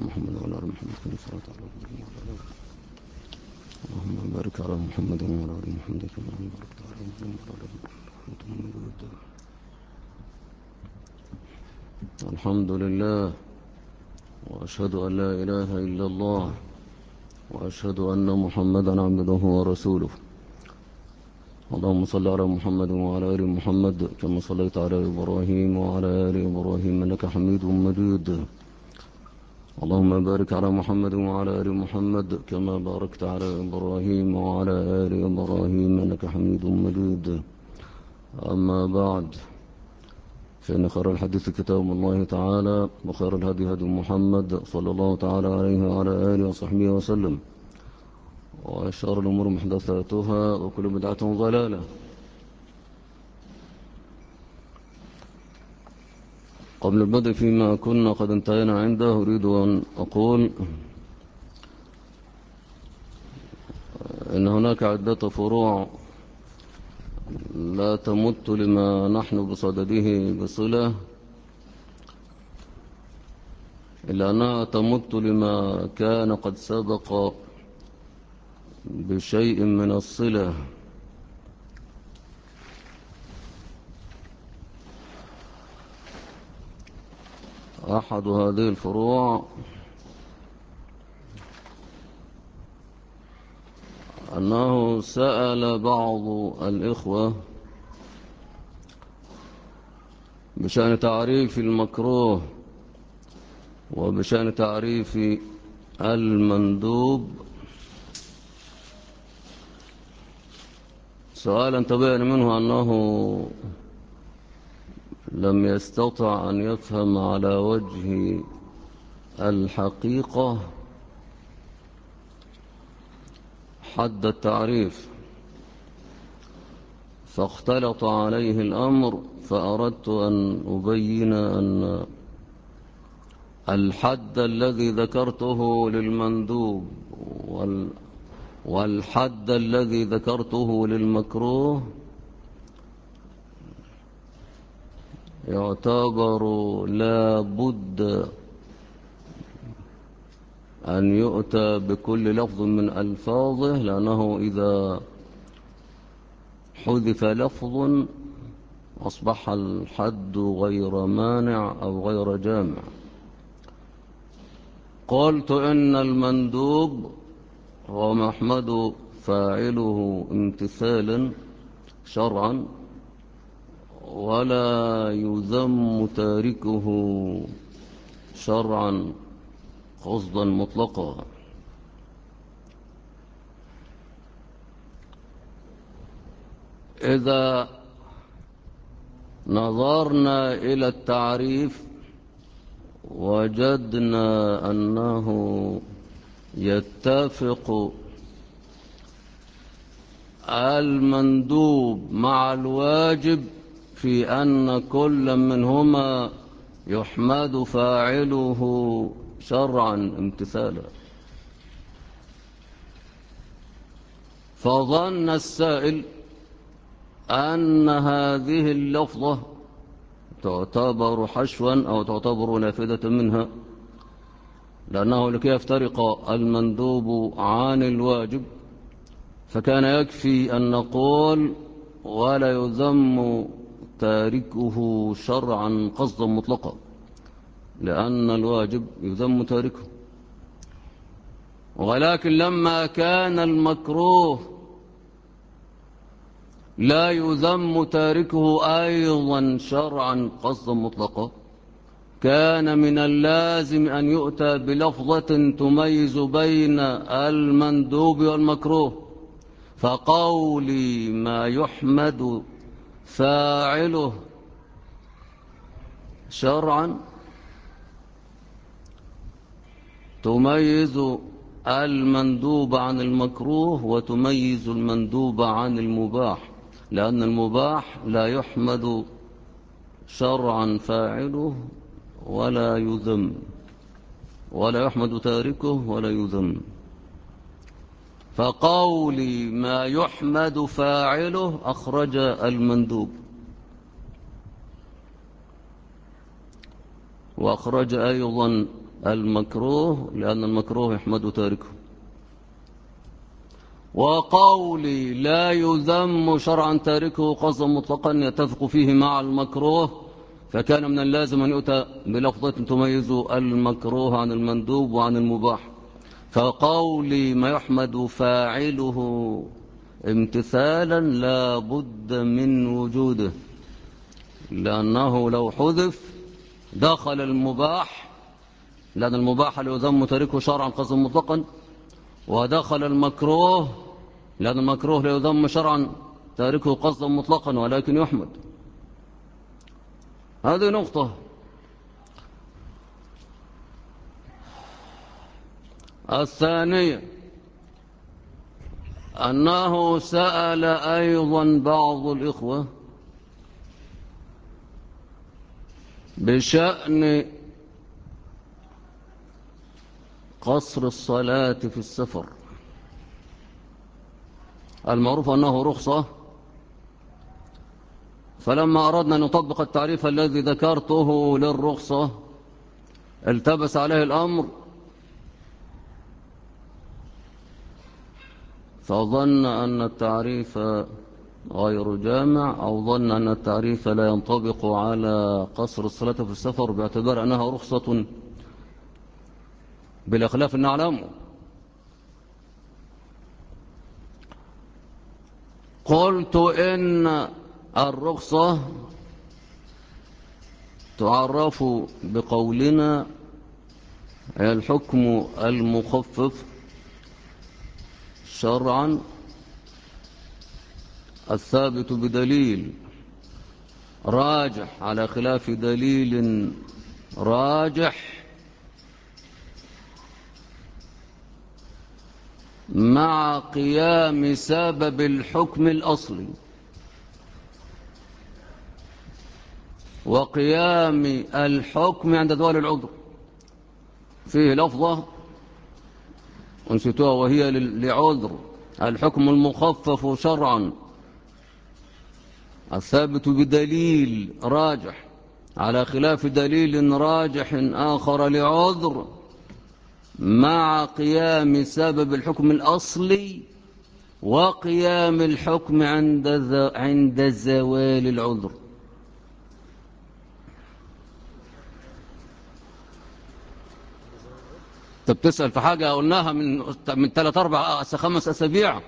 محمد وعلى آل محمد كما صليت على إبراهيم وعلى آل إبراهيم. اللهم بارك على محمد وعلى آل محمد كما باركت على إبراهيم وعلى آل إبراهيم. الحمد لله، وأشهد أن لا إله إلا الله، وأشهد أن محمدا عبده ورسوله. اللهم صل على محمد وعلى آل محمد كما صليت على إبراهيم وعلى آل إبراهيم إنك حميد مجيد. اللهم بارك على محمد وعلى آل محمد كما باركت على إبراهيم وعلى آل إبراهيم إنك حميد مجيد. أما بعد، فإن خير الحديث كتاب الله تعالى، وخير الهدي هدي محمد صلى الله تعالى عليه وعلى آله وصحبه وسلم، وشر الأمور محدثاتها، وكل بدعة ضلالة. قبل البدء فيما كنا قد انتهينا عنده، أريد أن أقول إن هناك عدة فروع لا تمت لما نحن بصدده بصلة، إلا أنها تمت لما كان قد سبق بشيء من الصلة. أحد هذه الفروع أنه سأل بعض الإخوة بشأن تعريف المكروه وبشأن تعريف المندوب سؤالا تبين منه أنه لم يستطع أن يفهم على وجه الحقيقة حد التعريف، فاختلط عليه الأمر، فأردت أن أبين أن الحد الذي ذكرته للمندوب والحد الذي ذكرته للمكروه يعتبر لا بد أن يؤتى بكل لفظ من ألفاظه، لأنه إذا حذف لفظ أصبح الحد غير مانع أو غير جامع. قلت إن المندوب هو محمد فاعله امتثالا شرعا، ولا يذم تاركه شرعا قصدا مطلقا. إذا نظرنا إلى التعريف وجدنا أنه يتفق المندوب مع الواجب في أن كل منهما يحمد فاعله شرعا امتثالا، فظن السائل أن هذه اللفظة تعتبر حشوا أو تعتبر نافذة منها، لأنه لكي يفترق المندوب عن الواجب فكان يكفي أن نقول ولا يذم تاركه شرعا قصدا مطلقا، لأن الواجب يذم تاركه. ولكن لما كان المكروه لا يذم تاركه أيضا شرعا قصدا مطلقا، كان من اللازم أن يؤتى بلفظة تميز بين المندوب والمكروه، فقولي ما يحمد فاعله شرعا تميز المندوب عن المكروه وتميز المندوب عن المباح، لأن المباح لا يحمد شرعا فاعله ولا يذم، ولا يحمد تاركه ولا يذم. فقولي ما يحمد فاعله أخرج المندوب، وأخرج أيضا المكروه لأن المكروه يحمد تاركه. وقولي لا يذم شرعا تاركه قصدا مطلقا يتفق فيه مع المكروه، فكان من اللازم أن يؤتى بلفظة تميز المكروه عن المندوب وعن المباح. فقولي ما يحمد فاعله امتثالا لا بد من وجوده، لأنه لو حذف دخل المباح، لأن المباح لا يذم تاركه شرعا قصدا مطلقا، ودخل المكروه لأن المكروه لا يذم شرعا تاركه قصدا مطلقا ولكن يحمد. هذه نقطة. الثانية أنه سأل أيضا بعض الإخوة بشأن قصر الصلاة في السفر. المعروف أنه رخصة، فلما أردنا أن نطبق التعريف الذي ذكرته للرخصة التبس عليه الأمر، فظن أن التعريف غير جامع، أو ظن أن التعريف لا ينطبق على قصر الصلاة في السفر باعتبار أنها رخصة بالإخلاف نعلمه. قلت إن الرخصة تعرف بقولنا الحكم المخفف شرعا الثابت بدليل راجح على خلاف دليل راجح مع قيام سبب الحكم الأصلي وقيام الحكم عند زوال العذر. فيه لفظة أنسيتوها وهي لعذر: الحكم المخفف شرعا الثابت بدليل راجح على خلاف دليل راجح آخر لعذر مع قيام سبب الحكم الأصلي وقيام الحكم عند زوال العذر. انت بتسأل في حاجة قلناها من 3-4-5 أسابيع.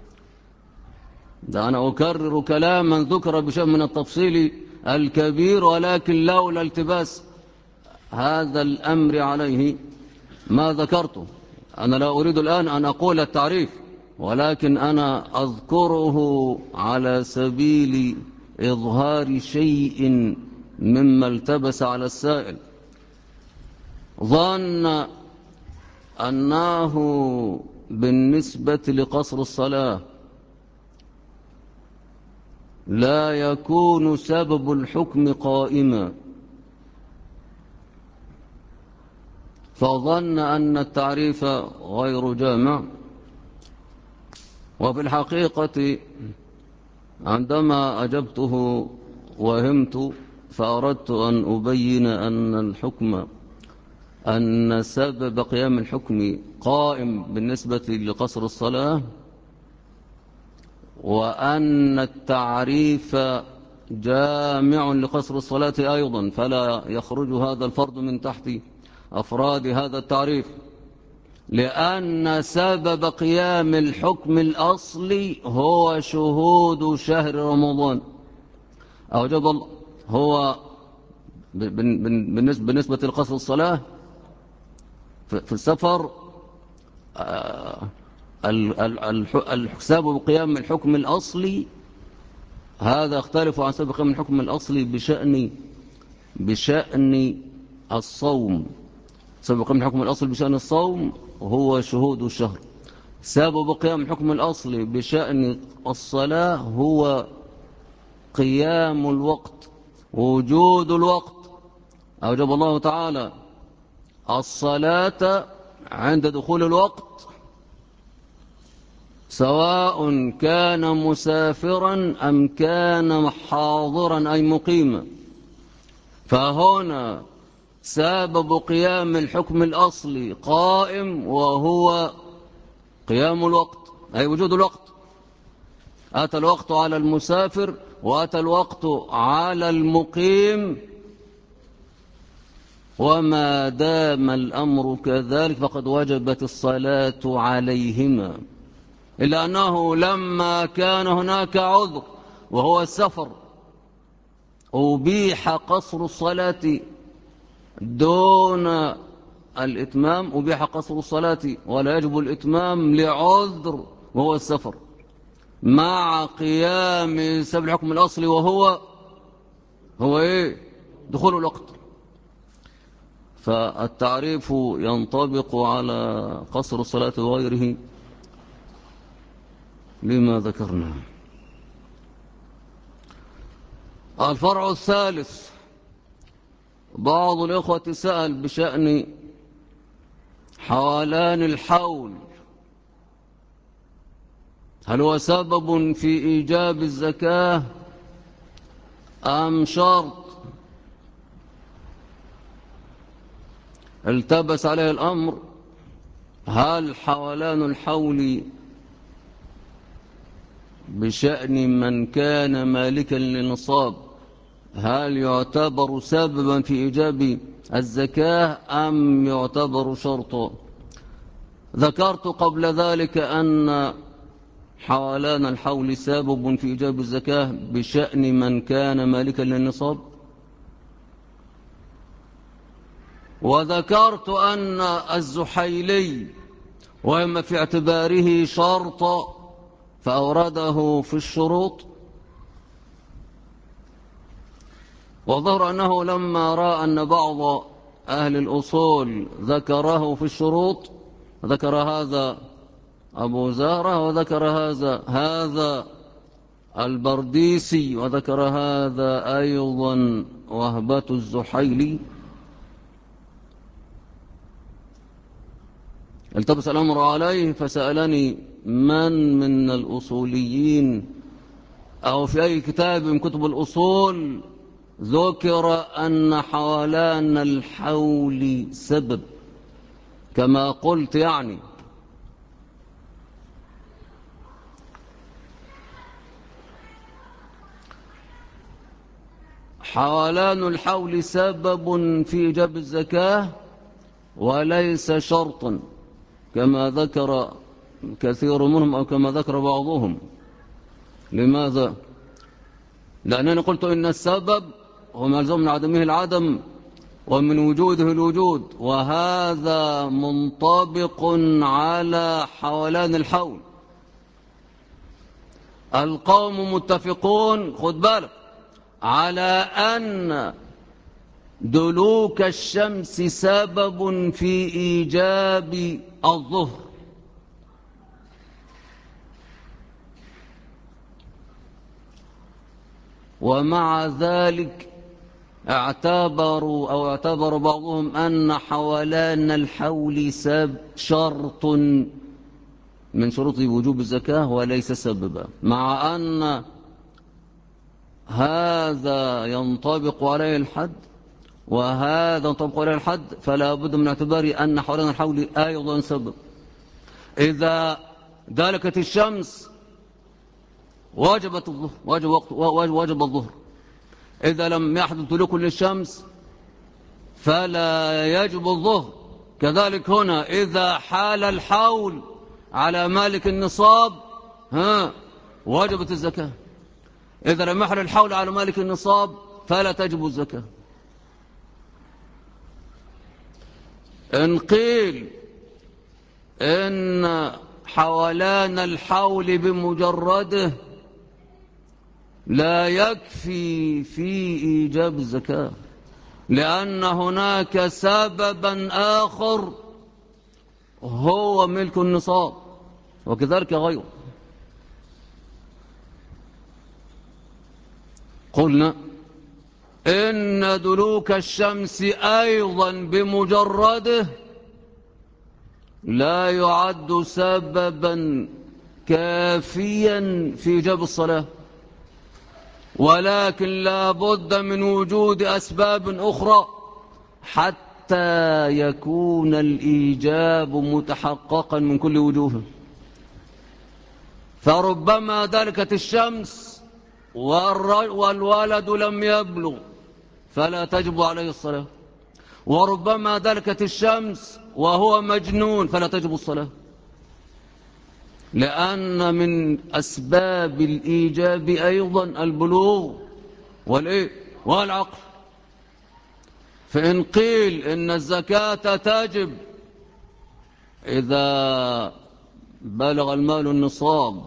ده أنا أكرر كلاما ذكر بشيء من التفصيل الكبير، ولكن لولا التباس هذا الأمر عليه ما ذكرته. أنا لا أريد الآن أن أقول التعريف، ولكن أنا أذكره على سبيل إظهار شيء مما التبس على السائل. ظن أنه بالنسبة لقصر الصلاة لا يكون سبب الحكم قائما، فظن أن التعريف غير جامع. وفي الحقيقة عندما أجبته وهمت، فأردت أن أبين أن سبب قيام الحكم قائم بالنسبة لقصر الصلاة، وأن التعريف جامع لقصر الصلاة أيضا، فلا يخرج هذا الفرد من تحت أفراد هذا التعريف، لأن سبب قيام الحكم الأصلي هو شهود شهر رمضان. أوجب الله هو بالنسبة لقصر الصلاة في السفر سبب قيام الحكم الأصلي هذا يختلف عن سبب قيام الحكم الأصلي بشأن الصوم. سبب قيام الحكم الأصلي بشأن الصوم هو شهود الشهر. سبب قيام الحكم الأصلي بشأن الصلاة هو قيام الوقت، وجود الوقت. أوجب الله تعالى الصلاة عند دخول الوقت، سواء كان مسافرا أم كان حاضرا أي مقيما. فهنا سبب قيام الحكم الأصلي قائم، وهو قيام الوقت، أي وجود الوقت. أتى الوقت على المسافر وأتى الوقت على المقيم، وما دام الأمر كذلك فقد وجبت الصلاة عليهما، إلا أنه لما كان هناك عذر وهو السفر أبيح قصر الصلاة دون الإتمام، أبيح قصر الصلاة ولا يجب الإتمام لعذر وهو السفر، مع قيام سبب الحكم الأصلي وهو إيه؟ دخول الوقت. فالتعريف ينطبق على قصر الصلاة وغيره لما ذكرنا. الفرع الثالث، بعض الإخوة سأل بشأن حولان الحول، هل هو سبب في إيجاب الزكاة أم شرط؟ التبس عليه الأمر، هل حولان الحول بشأن من كان مالكا للنصاب هل يعتبر سببا في إيجاب الزكاة أم يعتبر شرطا؟ ذكرت قبل ذلك أن حولان الحول سبب في إيجاب الزكاة بشأن من كان مالكا للنصاب، وذكرت أن الزحيلي وإما في اعتباره شرطا فأورده في الشروط، وظهر أنه لما رأى أن بعض أهل الأصول ذكره في الشروط، ذكر هذا أبو زهرة وذكر هذا البرديسي وذكر هذا أيضا وهبة الزحيلي، التبس الأمر عليه فسألني من الأصوليين أو في أي كتاب من كتب الأصول ذكر أن حولان الحول سبب كما قلت. يعني حولان الحول سبب في إيجاب الزكاة وليس شرطا كما ذكر كثير منهم أو كما ذكر بعضهم. لماذا؟ لأنني قلت إن السبب هو ملزوم من عدمه العدم ومن وجوده الوجود، وهذا منطبق على حولان الحول. القوم متفقون، خد بالك، على أن دلوك الشمس سبب في إيجاب الظهر، ومع ذلك اعتبر بعضهم أن حولان الحول شرط من شروط وجوب الزكاة وليس سببا، مع أن هذا ينطبق عليه الحد وهذا ينطبق عليه الحد، فلا بد من اعتبار أن حولان الحول أيضا سبب. إذا دلكت الشمس وجبت الظهر، وجب الظهر. إذا لم يحدث دلوك للشمس فلا يجب الظهر. كذلك هنا إذا حال الحول على مالك النصاب وجبت الزكاة، إذا لم يحل الحول على مالك النصاب فلا تجب الزكاة. إن قيل إن حولان الحول بمجرده لا يكفي في إيجاب الزكاة، لأن هناك سببا آخر هو ملك النصاب وكذلك غيره. قلنا إن دلوك الشمس أيضا بمجرده لا يعد سببا كافيا في إيجاب الصلاة، ولكن لا بد من وجود أسباب أخرى حتى يكون الإيجاب متحققا من كل وجوه. فربما دلكت الشمس والولد لم يبلغ فلا تجب عليه الصلاة، وربما دلكت الشمس وهو مجنون فلا تجب الصلاة، لأن من أسباب الإيجاب أيضا البلوغ والعقل. فإن قيل إن الزكاة تجب إذا بلغ المال النصاب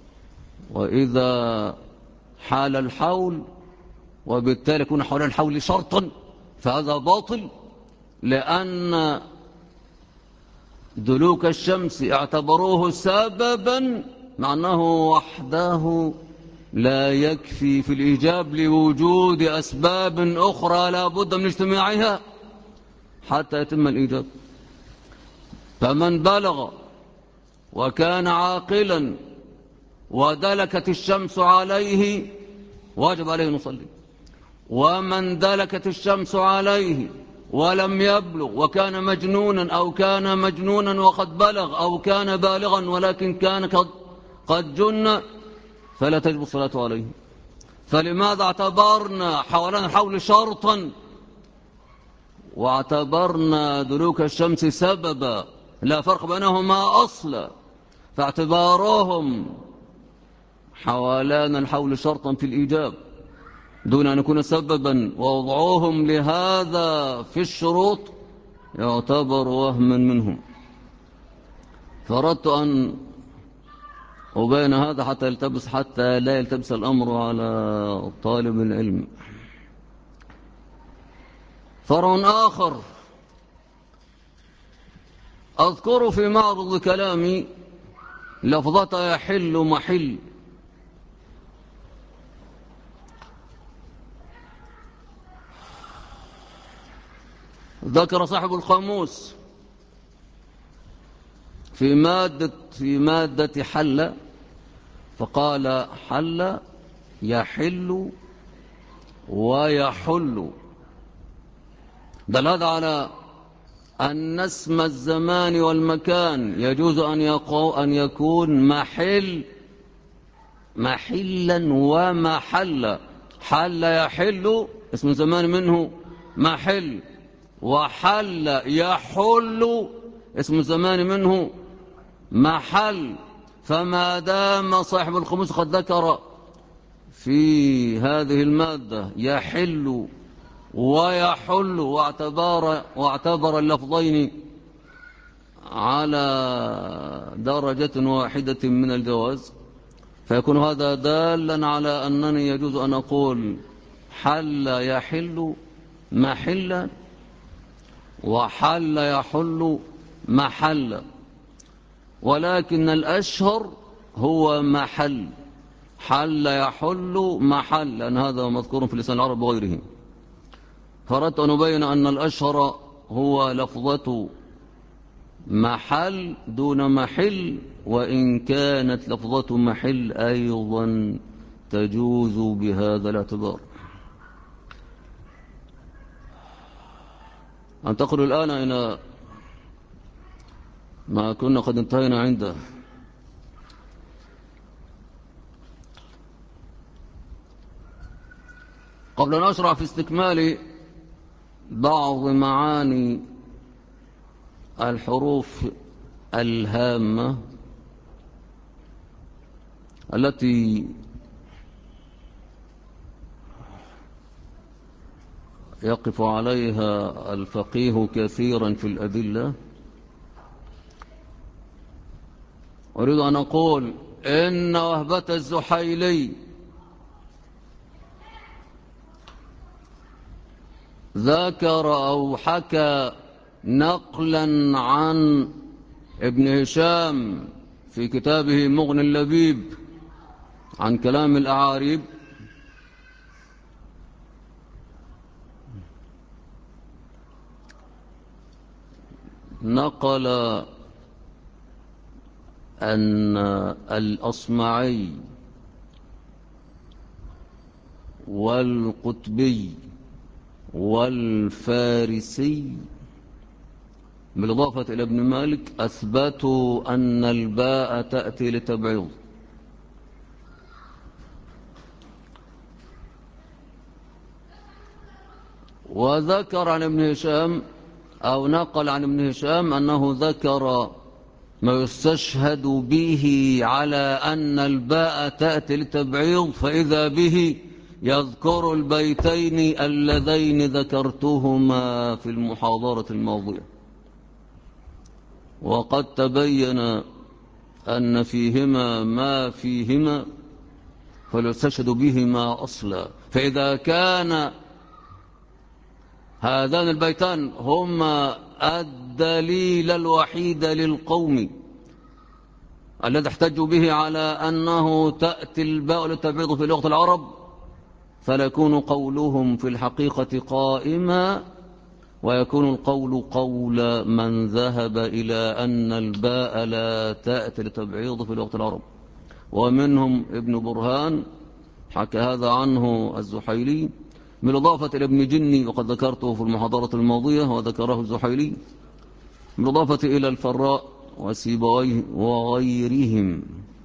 وإذا حال الحول، وبالتالي يكون حول الحول شرطا، فهذا باطل، لأن دلوك الشمس اعتبروه سببا مع أنه وحده لا يكفي في الإيجاب لوجود أسباب أخرى لا بد من اجتماعها حتى يتم الإيجاب. فمن بلغ وكان عاقلا ودلكت الشمس عليه واجب عليه أن يصلي، ومن دلكت الشمس عليه ولم يبلغ وكان مجنونا أو كان مجنونا وقد بلغ أو كان بالغا ولكن كان قد جن فلا تجب الصلاة عليه. فلماذا اعتبرنا حولان الحول شرطا واعتبرنا دلوك الشمس سببا؟ لا فرق بينهما أصلا، فاعتبارهم حولان الحول شرطا في الإيجاب دون أن يكون سببا، ووضعوهم لهذا في الشروط يعتبر وهما منهم. فأردت أن أبين هذا حتى لا يلتبس الأمر على طالب العلم. فرع آخر أذكر في معرض كلامي لفظة يحل محل. ذكر صاحب القاموس في مادة حل، فقال حل يحل ويحل، دل هذا على أن اسم الزمان والمكان يجوز أن يكون محلا ومحلا. حل يحل اسم الزمان منه محل، وحل يحل اسم الزمان منه محل. فما دام صاحب القاموس قد ذكر في هذه المادة يحل ويحل واعتبر اللفظين على درجة واحدة من الجواز، فيكون هذا دالا على أنني يجوز أن أقول حل يحل محلا وحل يحل محلا، ولكن الأشهر هو محل، حل يحل محل، لأن هذا مذكور في لسان العرب وغيره. فأردت أن أبين أن الأشهر هو لفظة محل دون محل، وإن كانت لفظة محل أيضا تجوز بهذا الاعتبار. أنتقل الآن إلى ما كنا قد انتهينا عنده. قبل أن أشرع في استكمال بعض معاني الحروف الهامة التي يقف عليها الفقيه كثيرا في الأدلة، أريد أن أقول إن وهبة الزحيلي ذكر أو حكى نقلا عن ابن هشام في كتابه مغني اللبيب عن كلام الأعاريب نقل أن الأصمعي والقطبي والفارسي بالإضافة إلى ابن مالك أثبتوا أن الباء تأتي لتبعيض. وذكر عن ابن هشام أو نقل عن ابن هشام أنه ذكر ما يستشهد به على أن الباء تأتي لتبعيض، فإذا به يذكر البيتين اللذين ذكرتهما في المحاضرة الماضية، وقد تبين أن فيهما ما فيهما فليستشهد بهما أصلا. فإذا كان هذان البيتان هما الدليل الوحيد للقوم الذي احتجوا به على أنه تأتي الباء للتبعيض في لغة العرب، فليكون قولهم في الحقيقة قائما، ويكون القول قول من ذهب إلى أن الباء لا تأتي للتبعيض في لغة العرب. ومنهم ابن برهان حكى هذا عنه الزحيلي، بالإضافة إلى ابن جني وقد ذكرته في المحاضرة الماضية وذكره الزحيلي، بالإضافة إلى الفراء وسيبويه وغيرهم.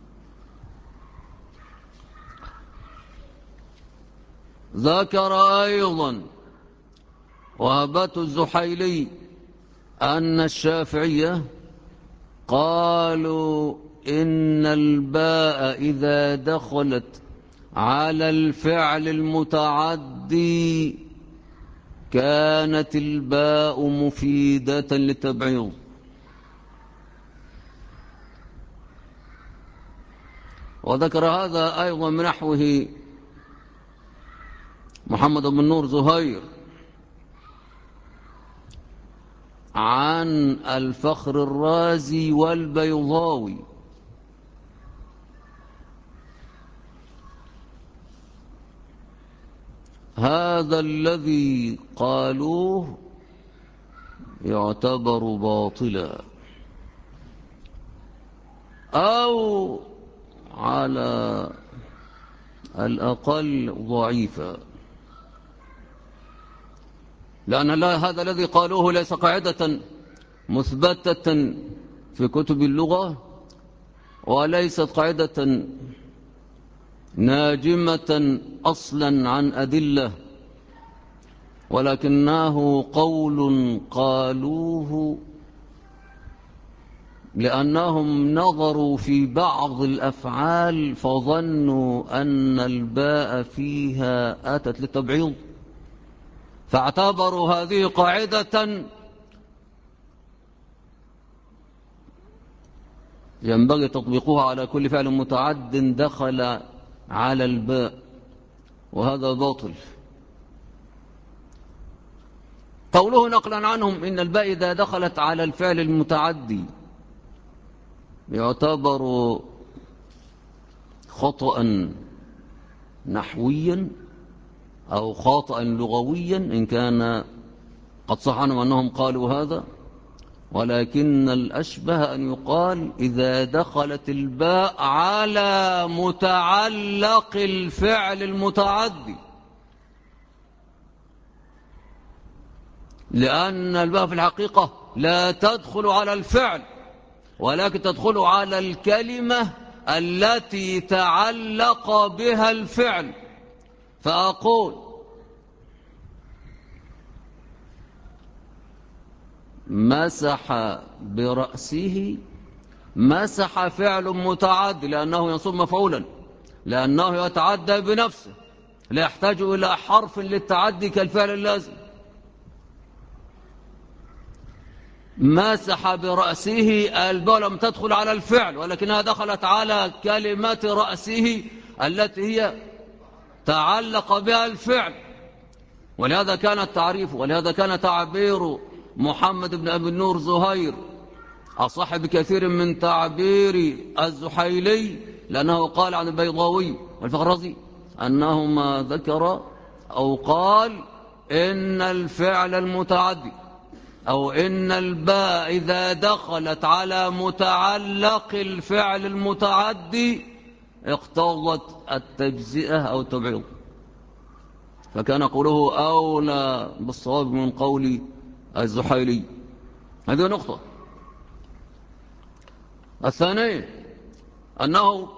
ذكر أيضا وهبت الزحيلي أن الشافعية قالوا إن الباء إذا دخلت على الفعل المتعدي كانت الباء مفيدة للتبعيض. وذكر هذا أيضا من نحوه محمد بن نور زهير عن الفخر الرازي والبيضاوي. هذا الذي قالوه يعتبر باطلا أو على الأقل ضعيفا، لأن هذا الذي قالوه ليس قاعدة مثبتة في كتب اللغة، وليست قاعدة ناجمة أصلا عن أدلة، ولكنه قول قالوه لأنهم نظروا في بعض الأفعال فظنوا أن الباء فيها أتت للتبعيض، فاعتبروا هذه قاعدة ينبغي تطبيقها على كل فعل متعد دخل على الباء، وهذا باطل. قوله نقلا عنهم إن الباء إذا دخلت على الفعل المتعدي يعتبر خطأ نحويا أو خاطئا لغويا، إن كان قد صح عنهم أنهم قالوا هذا، ولكن الأشبه أن يقال إذا دخلت الباء على متعلق الفعل المتعدي، لأن الباء في الحقيقة لا تدخل على الفعل ولكن تدخل على الكلمة التي تعلق بها الفعل. فأقول مسح برأسه، مسح فعل متعدي لأنه ينصب مفعولا، لأنه يتعدى بنفسه، لا يحتاج إلى حرف للتعدي كالفعل اللازم. مسح برأسه الباء لم تدخل على الفعل ولكنها دخلت على كلمة رأسه التي هي تعلق بها الفعل، ولهذا كان التعريف ولهذا كان تعبير محمد بن أبي النور زهير أصح بكثير من تعبير الزحيلي، لأنه قال عن البيضاوي والفخرزي أنهما ذكر أو قال إن الفعل المتعدي أو إن الباء إذا دخلت على متعلق الفعل المتعدي اقتضت التجزئة أو التبعيض. فكان قوله أولى بالصواب من قول الزحيلي. هذه نقطة. الثانية أنه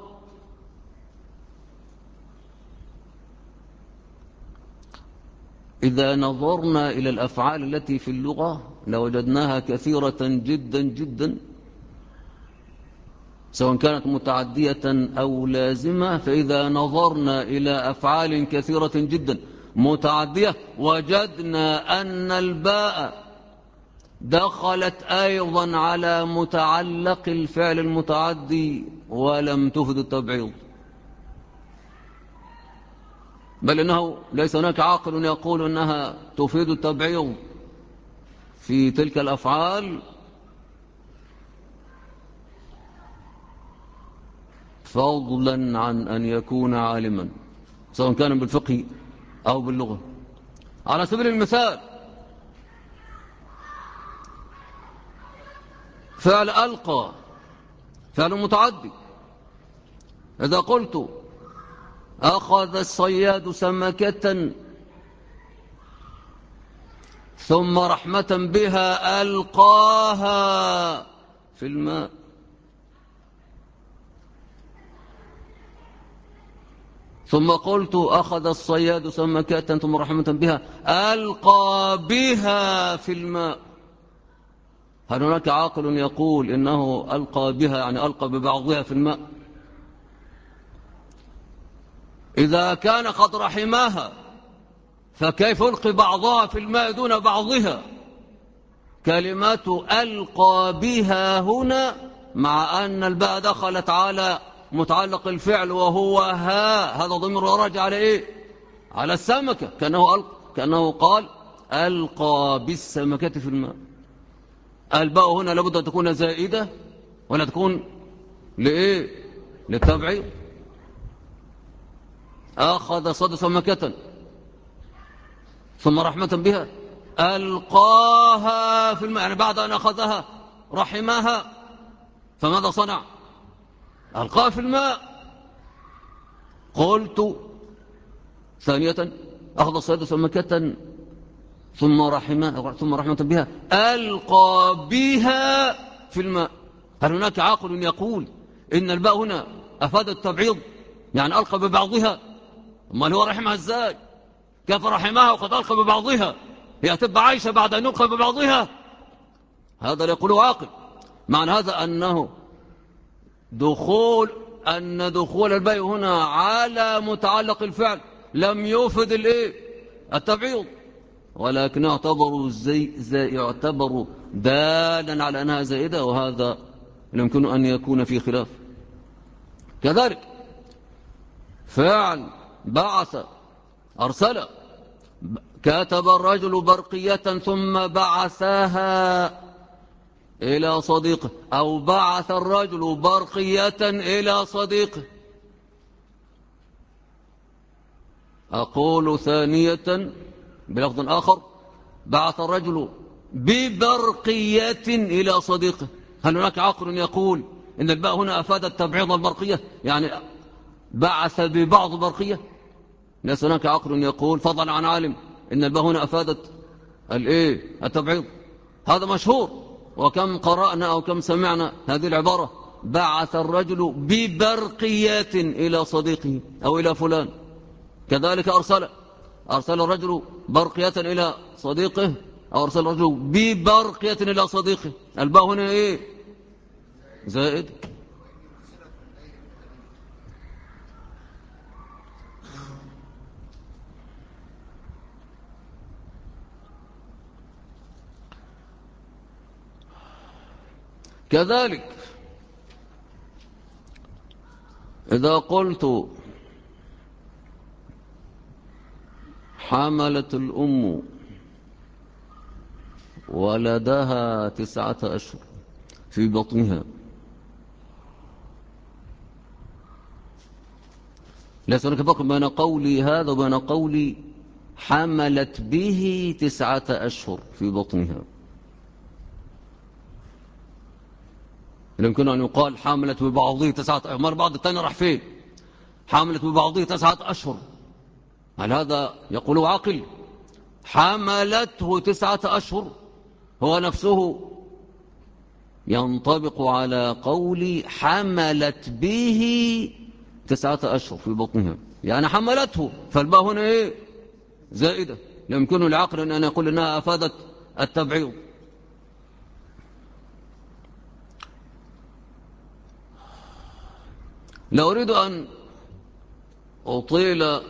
إذا نظرنا إلى الأفعال التي في اللغة لوجدناها كثيرة جدا جدا، سواء كانت متعدية أو لازمة. فإذا نظرنا إلى أفعال كثيرة جدا متعدية وجدنا أن الباء دخلت أيضا على متعلق الفعل المتعدي ولم تفد التبعيض، بل إنه ليس هناك عاقل يقول أنها تفيد التبعيض في تلك الأفعال، فضلا عن أن يكون عالما سواء كان بالفقه أو باللغة. على سبيل المثال فعل ألقى فعل متعدي. إذا قلت أخذ الصياد سمكة ثم رحمة بها ألقاها في الماء، ثم قلت أخذ الصياد سمكة ثم رحمة بها ألقى بها في الماء، هل هناك عاقل يقول إنه ألقى بها يعني ألقى ببعضها في الماء؟ إذا كان قد رحماها فكيف ألقي بعضها في الماء دون بعضها؟ كلمات ألقى بها هنا مع أن الباء دخلت على متعلق الفعل وهو ها، هذا ضمير راجع على إيه؟ على السمكة، كأنه قال ألقى بالسمكة في الماء. الباء هنا لابد أن تكون زائدة ولا تكون لإيه؟ للتبعيض. أخذ صد سمكة ثم رحمة بها ألقاها في الماء، يعني بعد أن أخذها رحمها فماذا صنع؟ ألقاها في الماء. قلت ثانية أخذ الصيد سمكة ثم رحمة بها ألقى بها في الماء، هل هناك عاقل يقول إن الباء هنا أفادت التبعيض يعني ألقى ببعضها؟ أما هو رحمها إزاي؟ كيف رحمها وقد ألقى ببعضها؟ هي تبقى عايشة بعد أن يلقى ببعضها؟ هذا لا يقوله عاقل. معنى هذا أنه دخول الباء هنا على متعلق الفعل لم يفد التبعيض، ولكن يعتبر دالا على أنها زائدة، وهذا يمكن أن يكون في خلاف. كذلك فعل بعث أرسل، كتب الرجل برقية ثم بعثها إلى صديقه، أو بعث الرجل برقية إلى صديقه. أقول ثانية بلفظ آخر بعث الرجل ببرقية إلى صديقه، هل هناك عاقل يقول إن الباء هنا أفادت تبعيض البرقية يعني بعث ببعض برقية؟ ليس هناك عاقل يقول فضلا عن عالم إن الباء هنا أفادت التبعيض. هذا مشهور، وكم قرأنا أو كم سمعنا هذه العبارة بعث الرجل ببرقيات إلى صديقه أو إلى فلان. كذلك أرسل الرجل برقية إلى صديقه أو أرسل الرجل ببرقية إلى صديقه، الباء هنا زائد. كذلك إذا قلت حملت الأم ولدها 9 أشهر في بطنها، ليس هناك فرق بين قولي هذا وبين قولي حملت به 9 أشهر في بطنها. يمكن أن يقال حملت ببعضه 9 أشهر، بعض الثاني راح فين؟ حملت ببعضه 9 أشهر، هل هذا يقول عاقل؟ حملته 9 أشهر هو نفسه ينطبق على قول حملت به 9 أشهر في بطنها، يعني حملته، فالباء هنا إيه؟ زائدة. يمكن العقل أن يقول إنها أفادت التبعيض. لا أريد أن أطيل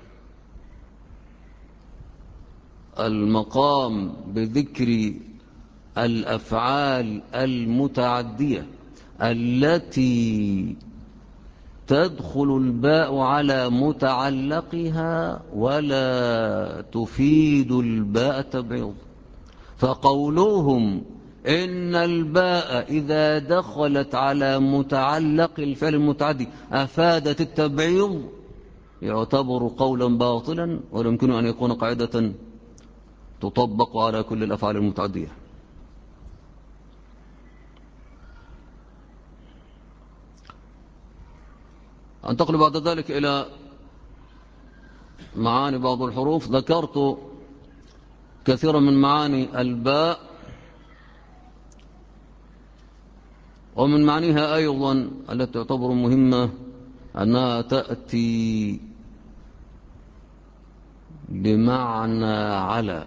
المقام بذكر الأفعال المتعدية التي تدخل الباء على متعلقها ولا تفيد الباء تبعيض. فقولهم إن الباء إذا دخلت على متعلق الفعل المتعدي أفادت التبعيض يعتبر قولا باطلا، ولا يمكن أن يكون قاعدة تطبق على كل الأفعال المتعدية. أنتقل بعد ذلك إلى معاني بعض الحروف. ذكرت كثيرا من معاني الباء، ومن معانيها أيضا التي تعتبر مهمة أنها تأتي بمعنى على،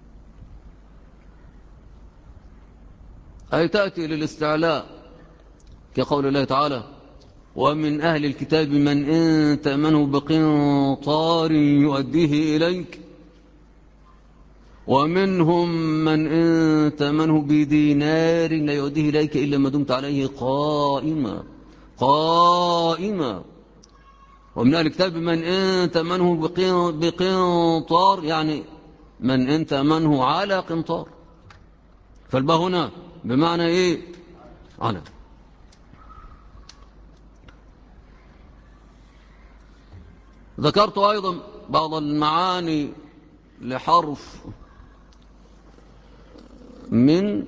أي تأتي للاستعلاء، كقول الله تعالى: ومن أهل الكتاب من إن تأمنه بقنطار يؤديه إليك ومنهم من إن تأمنه بدينار لا يؤديه إليك إلا ما دمت عليه قائما. ومن أهل الكتاب من إن تأمنه بقنطار، يعني من إن تأمنه على قنطار، فالباء هنا بمعنى إيه؟ على. ذكرت أيضا بعض المعاني لحرف من،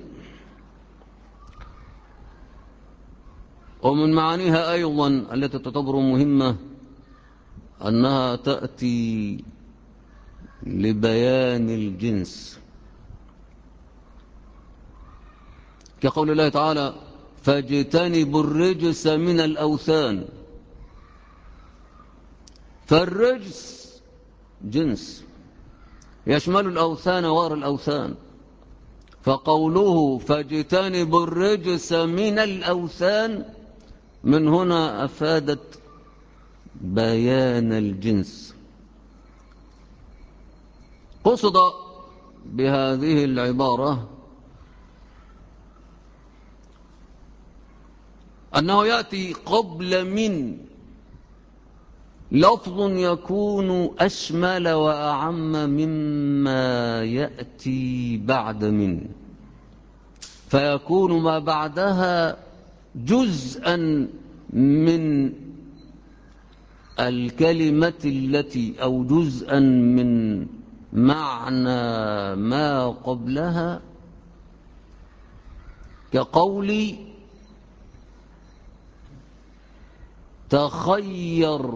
ومن معانيها أيضا التي تعتبر مهمة أنها تأتي لبيان الجنس، كقول الله تعالى: فاجتنبوا الرجس من الأوثان. فالرجس جنس يشمل الأوثان وغير الأوثان، فقوله فاجتنبوا الرجس من الأوثان من هنا أفادت بيان الجنس. قصد بهذه العبارة أنه يأتي قبل من لفظ يكون أشمل وأعم مما يأتي بعد من، فيكون ما بعدها جزءا من الكلمة التي، أو جزءا من معنى ما قبلها، كقولي تخير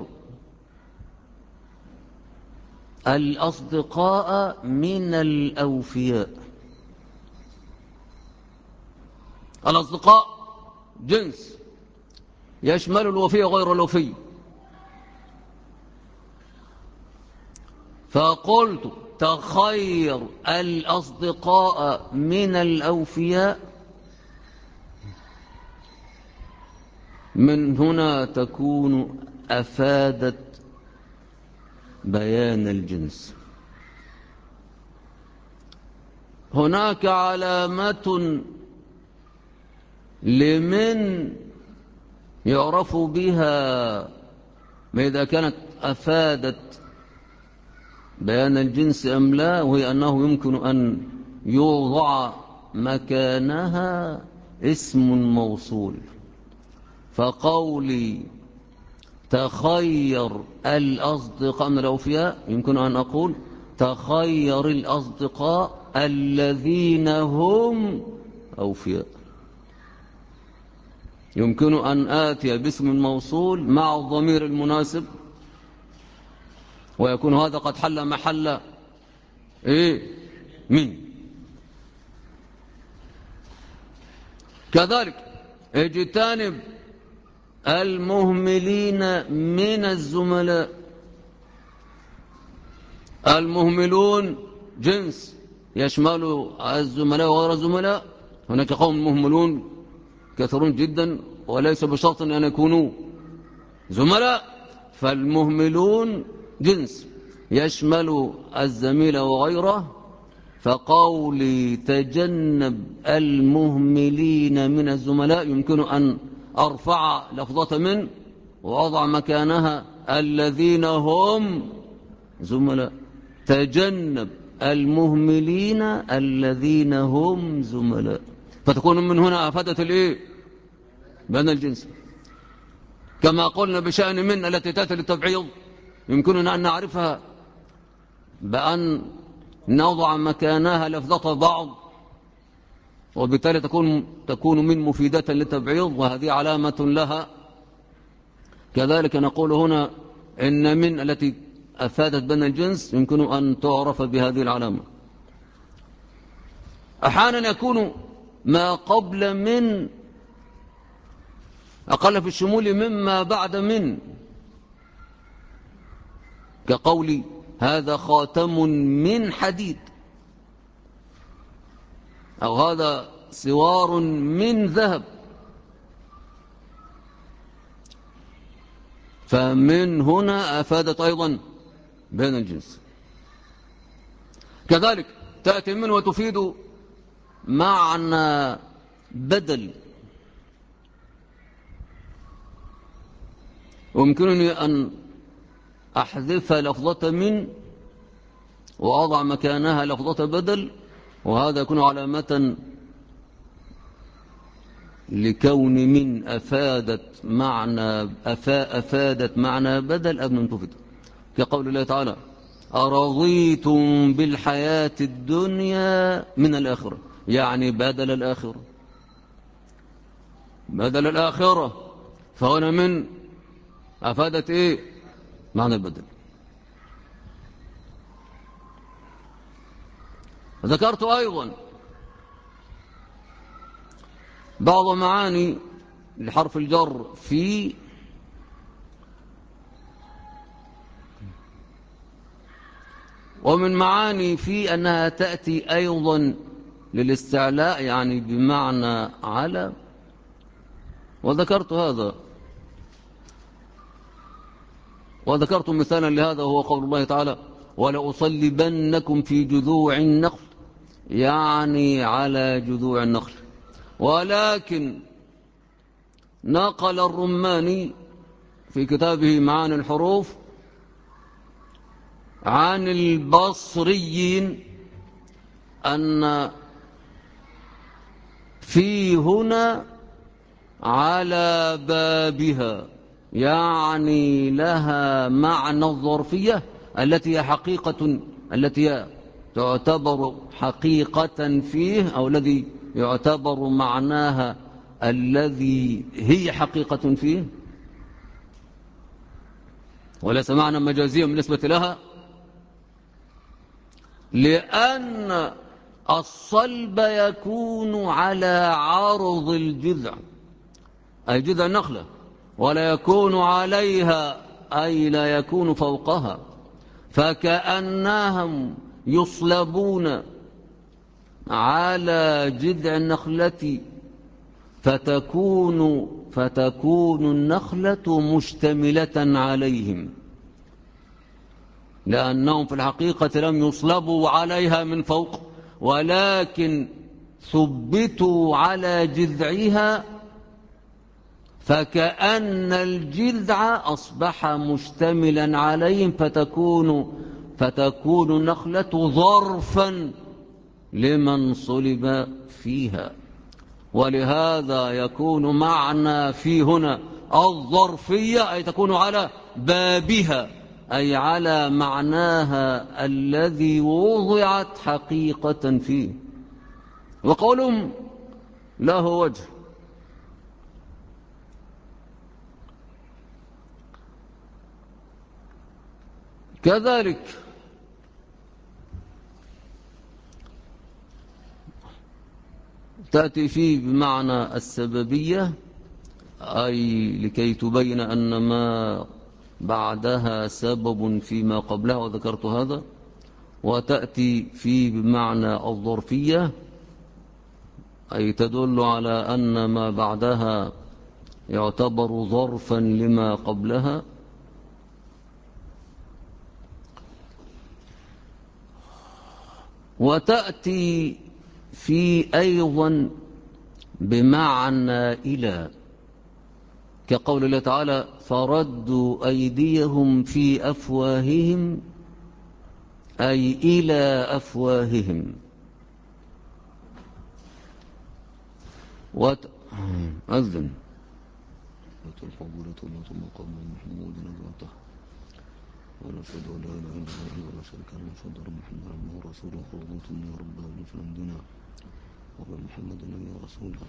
الأصدقاء من الأوفياء. الأصدقاء جنس يشمل الوفي وغير الوفي، فقلت تخير الأصدقاء من الأوفياء، من هنا تكون أفادت بيان الجنس. هناك علامة لمن يعرف بها ما إذا كانت أفادت بيان الجنس أم لا، وهي أنه يمكن أن يوضع مكانها اسم موصول. فقولي تخير الأصدقاء من الأوفياء يمكن أن أقول تخير الأصدقاء الذين هم أوفياء. يمكن أن آتي باسم موصول مع الضمير المناسب ويكون هذا قد حل محل إيه؟ من. كذلك اجتنب المهملين من الزملاء. المهملون جنس يشمل الزملاء وغير الزملاء. هناك قوم مهملون كثيرون جدا وليس بشرط أن يكونوا زملاء، فالمهملون جنس يشمل الزميل وغيره. فقولي تجنب المهملين من الزملاء يمكن أن أرفع لفظة من وأضع مكانها الذين هم زملاء. تجنب المهملين الذين هم زملاء، فتكون من هنا أفادت الإيه؟ بين الجنس. كما قلنا بشأن من التي تأتي للتبعيض يمكننا أن نعرفها بأن نضع مكانها لفظة بعض، وبالتالي تكون من مفيدة للتبعيض، وهذه علامة لها. كذلك نقول هنا إن من التي أفادت بين الجنس يمكن أن تعرف بهذه العلامة. أحيانا يكون ما قبل من أقل في الشمول مما بعد من، كقولي هذا خاتم من حديد، أو هذا سوار من ذهب. فمن هنا أفادت أيضا بين الجنس. كذلك تأتي من وتفيد معنى بدل. ويمكنني أن أحذف لفظة من وأضع مكانها لفظة بدل، وهذا يكون علامة لكون من أفادت معنى بدل قبل أن تفيد، كقول الله تعالى أرضيتم بالحياة الدنيا من الآخرة، يعني بدل الآخرة. فهنا من أفادت إيه؟ معنى البدل. ذكرت أيضا بعض معاني لحرف الجر في، ومن معاني في أنها تأتي أيضا للاستعلاء، يعني بمعنى على، وذكرت هذا. وذكرت مثالا لهذا وهو قول الله تعالى ولأصلبنكم في جذوع النخل، يعني على جذوع النخل. ولكن نقل الرماني في كتابه معاني الحروف عن البصريين أن في هنا على بابها، يعني لها معنى الظرفية التي تعتبر حقيقة فيه، أو الذي يعتبر معناها الذي هي حقيقة فيه، وليس معنى مجازيا بالنسبة لها، لأن الصلب يكون على عرض الجذع، أي جذع النخلة، ولا يكون عليها، أي لا يكون فوقها. فكأنهم يصلبون على جذع النخلة فتكون النخلة مشتملة عليهم، لأنهم في الحقيقة لم يصلبوا عليها من فوق، ولكن ثبتوا على جذعها، فكأن الجذع أصبح مشتملا عليهم، فتكون النخلة ظرفا لمن صلب فيها. ولهذا يكون معنى في هنا الظرفية، أي تكون على بابها، أي على معناها الذي وضعت حقيقة فيه. وقولهم له وجه، كذلك تأتي فيه بمعنى السببية، أي لكي تبين أن ما بعدها سبب فيما قبلها، وذكرت هذا. وتأتي فيه بمعنى الظرفية، أي تدل على أن ما بعدها يعتبر ظرفا لما قبلها. وتأتي في أيضا بمعنى إلى، كقول الله تعالى: فردوا أيديهم في أفواههم، أي إلى أفواههم. أذن ونشهد أن لا إله إلا الله ولا شريك له ونشهد أن محمدا عبده ورسوله رضيت من ربه ونفعل دنا وبمحمد النبي ورسوله.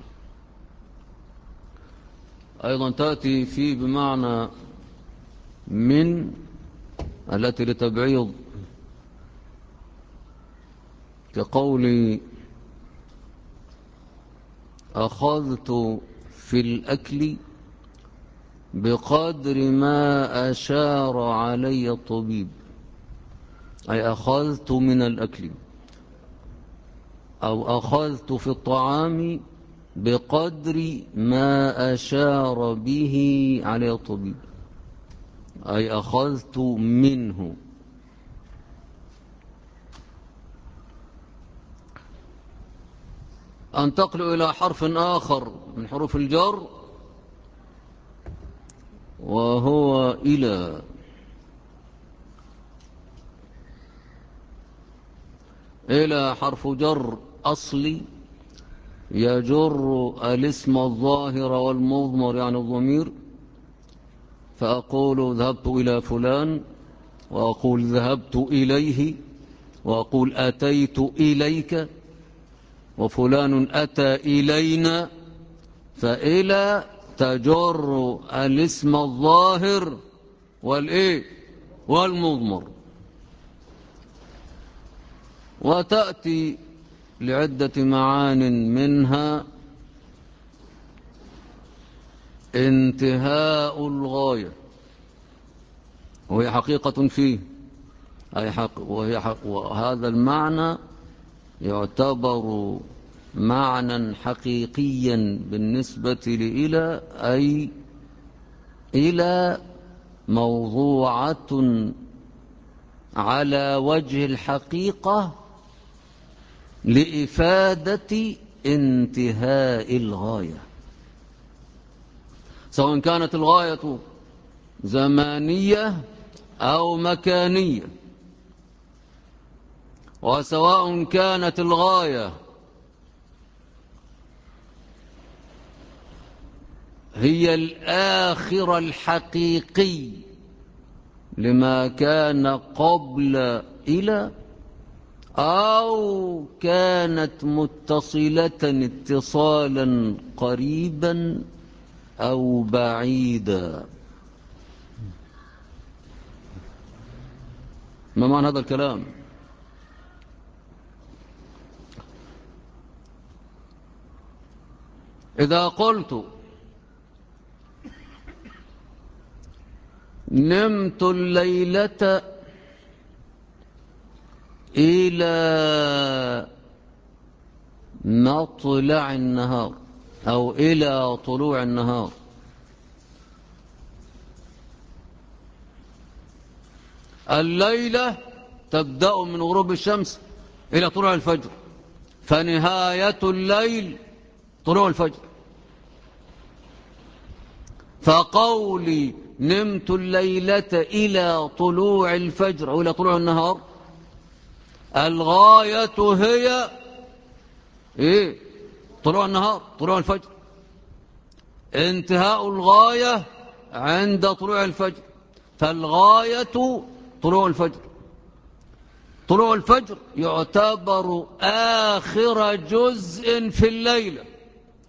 أيضا تأتي في بمعنى من التي لتبعيض، كقول أخذت في الأكل بقدر ما أشار علي الطبيب، أي أخذت من الأكل، أو أخذت في الطعام بقدر ما أشار به علي الطبيب، أي أخذت منه. أنتقل إلى حرف آخر من حروف الجر، وهو إلى. إلى حرف جر أصلي يجر الاسم الظاهر والمضمر، يعني الضمير. فأقول ذهبت إلى فلان، وأقول ذهبت إليه، وأقول أتيت إليك، وفلان أتى إلينا. فإلى تجر الاسم الظاهر والمضمر. وتأتي لعدة معان، منها انتهاء الغاية، وهي حقيقة فيه، وهذا المعنى يعتبر معنى حقيقيا بالنسبة لإلى، أي إلى موضوعة على وجه الحقيقة لإفادة انتهاء الغاية، سواء كانت الغاية زمانية أو مكانية، وسواء كانت الغاية هي الآخر الحقيقي لما كان قبل إلى، أو كانت متصلة اتصالا قريبا أو بعيدا. ما معنى هذا الكلام؟ إذا قلت نمت الليلة إلى مطلع النهار، أو إلى طلوع النهار، الليلة تبدأ من غروب الشمس إلى طلوع الفجر، فنهاية الليل طلوع الفجر. فقولي نمت الليلة إلى طلوع الفجر أو إلى طلوع النهار، الغاية هي طلوع النهار، طلوع الفجر. انتهاء الغاية عند طلوع الفجر، فالغاية طلوع الفجر. طلوع الفجر يعتبر آخر جزء في الليلة،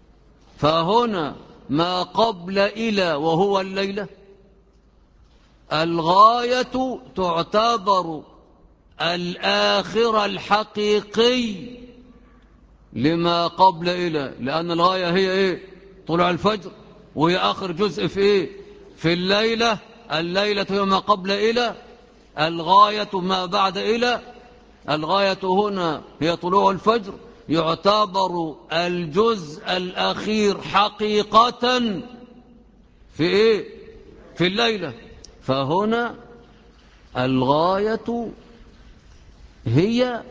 فهنا ما قبل إلى وهو الليلة، الغاية تعتبر الآخر الحقيقي لما قبل إلى، لأن الغاية هي إيه؟ طلوع الفجر، وهي آخر جزء في إيه؟ في الليلة. الليلة هي ما قبل إلى، الغاية ما بعد إلى. الغاية هنا هي طلوع الفجر، يعتبر الجزء الأخير حقيقة في إيه؟ في الليلة. فهنا الغاية هي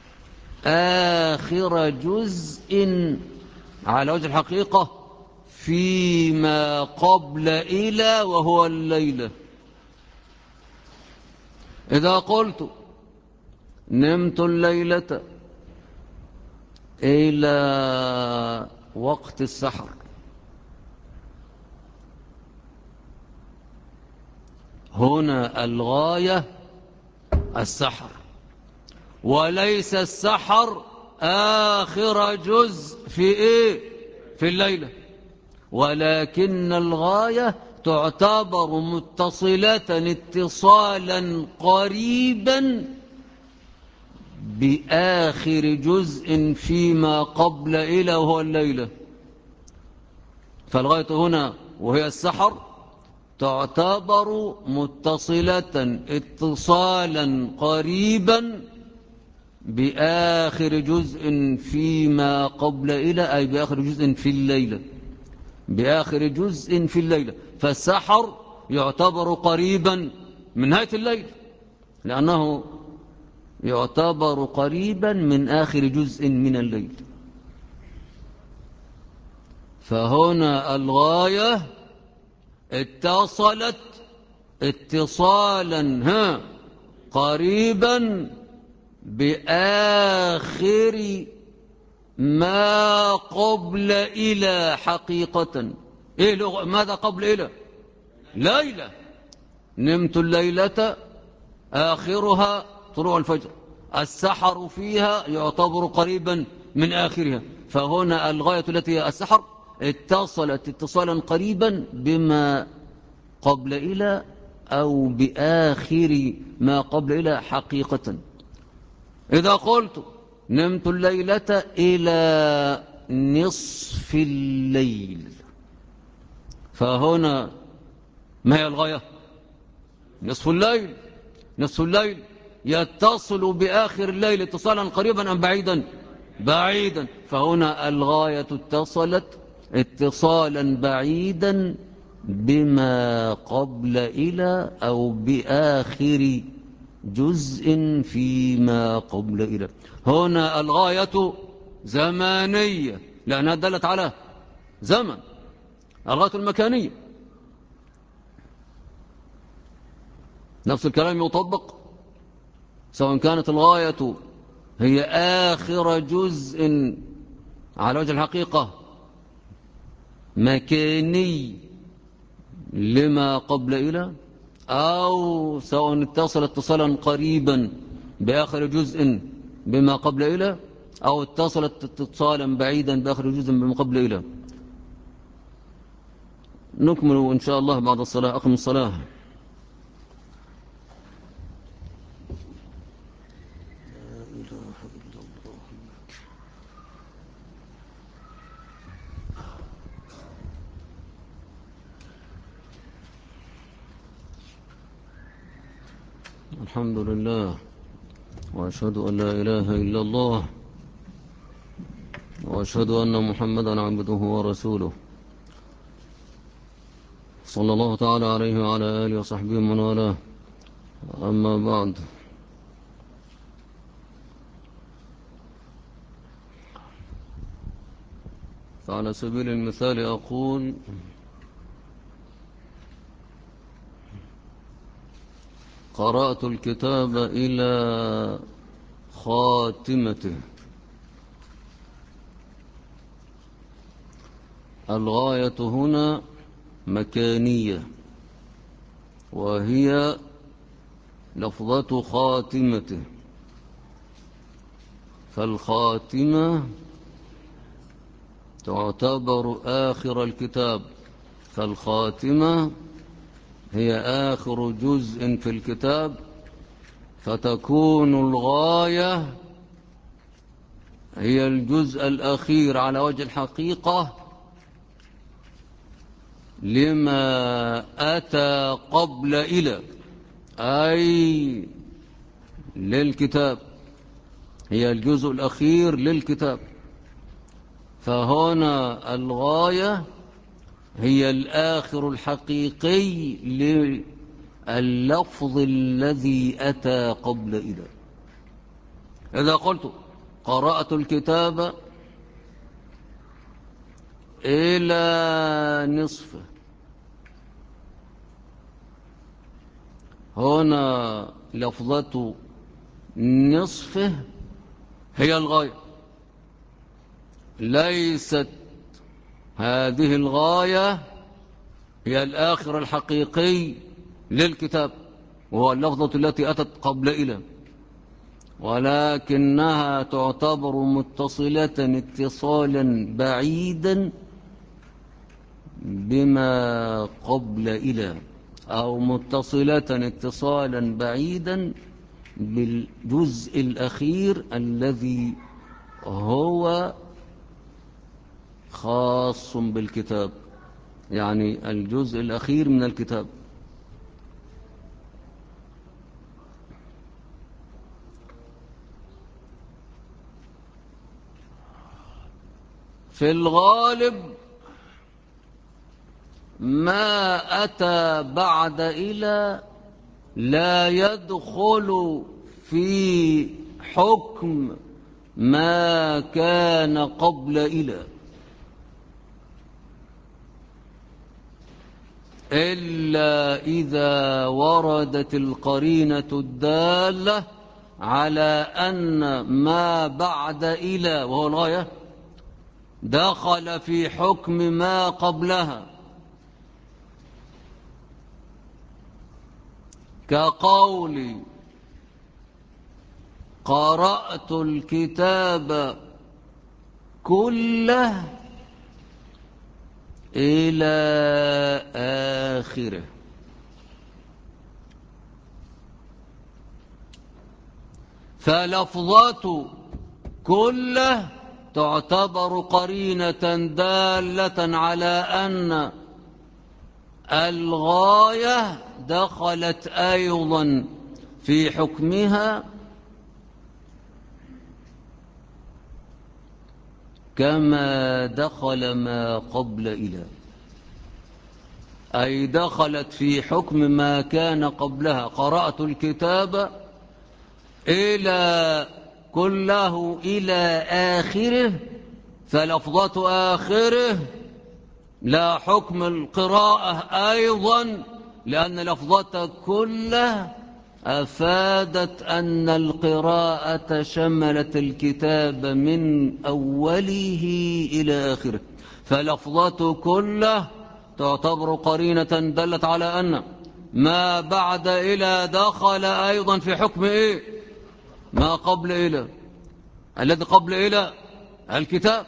آخر جزء على وجه الحقيقة فيما قبل إلى، وهو الليلة. إذا قلت نمت الليلة إلى وقت السحر، هنا الغاية السحر، وليس السحر آخر جزء في إيه؟ في الليلة، ولكن الغاية تعتبر متصلة اتصالا قريبا بآخر جزء فيما قبل إلى، وهو الليلة. فالغاية هنا وهي السحر تعتبر متصلة اتصالا قريبا بآخر جزء فيما قبل إلى، أي بآخر جزء في الليلة، بآخر جزء في الليلة. فالسحر يعتبر قريبا من نهاية الليل، لأنه يعتبر قريبا من آخر جزء من الليل. فهنا الغاية اتصلت اتصالا قريبا بآخر ما قبل إلى حقيقة. إيه ماذا قبل إلى؟ ليلة. نمت الليلة آخرها طلوع الفجر، السحر فيها يعتبر قريبا من آخرها. فهنا الغاية التي هي السحر اتصلت اتصالا قريبا بما قبل إلى، أو بآخر ما قبل إلى حقيقة. إذا قلت نمت الليلة إلى نصف الليل، فهنا ما هي الغاية؟ نصف الليل. نصف الليل يتصل بآخر الليل اتصالا قريبا أم بعيدا؟ بعيدا. فهنا الغاية اتصلت اتصالا بعيدا بما قبل إلى، أو بآخر جزء فيما قبل إلى. هنا الغاية زمانية لأنها دلت على زمن. الغاية المكانية نفس الكلام يطبق، سواء كانت الغاية هي آخر جزء على وجه الحقيقة مكاني لما قبل إلى، أو سواء اتصل اتصالا قريبا بآخر جزء بما قبل إلى، أو اتصلت اتصالا بعيدا بآخر جزء بما قبل إلى. نكمل إن شاء الله بعد الصلاة. أقم الصلاة. الحمد لله، وأشهد أن لا إله إلا الله، وأشهد أن محمدا عبده ورسوله، صلى الله تعالى عليه وعلى آله وصحبه ومن والاه. أما بعد، فعلى سبيل المثال أقول قرأت الكتاب إلى خاتمته. الغاية هنا مكانية، وهي لفظة خاتمته. فالخاتمة تعتبر آخر الكتاب، فالخاتمة هي آخر جزء في الكتاب، فتكون الغاية هي الجزء الأخير على وجه الحقيقة لما أتى قبل إلى، أي للكتاب، هي الجزء الأخير للكتاب. فهنا الغاية هي الآخر الحقيقي لللفظ الذي أتى قبل إلى. إذا قلت قرأت الكتاب إلى نصفه، هنا لفظة نصفه هي الغاية، ليست هذه الغاية هي الآخر الحقيقي للكتاب، وهو اللفظة التي أتت قبل إلى، ولكنها تعتبر متصلة اتصالا بعيدا بما قبل إلى، أو متصلة اتصالا بعيدا بالجزء الأخير الذي هو خاص بالكتاب، يعني الجزء الأخير من الكتاب. في الغالب ما أتى بعد إلى لا يدخل في حكم ما كان قبل إلى، إلا إذا وردت القرينة الدالة على أن ما بعد إلى وهو الغاية دخل في حكم ما قبلها، كقول قرأت الكتاب كله إلى آخره. فلفظة كله تعتبر قرينة دالة على أن الغاية دخلت أيضا في حكمها كما دخل ما قبل إلى، أي دخلت في حكم ما كان قبلها. قرأت الكتاب إلى كله إلى آخره، فلفظة آخره لا حكم القراءة أيضا، لأن لفظة كله أفادت أن القراءة شملت الكتاب من أوله إلى آخره. فلفظة كله تعتبر قرينة دلت على أن ما بعد إلى دخل أيضا في حكم إيه؟ ما قبل إلى. الذي قبل إلى الكتاب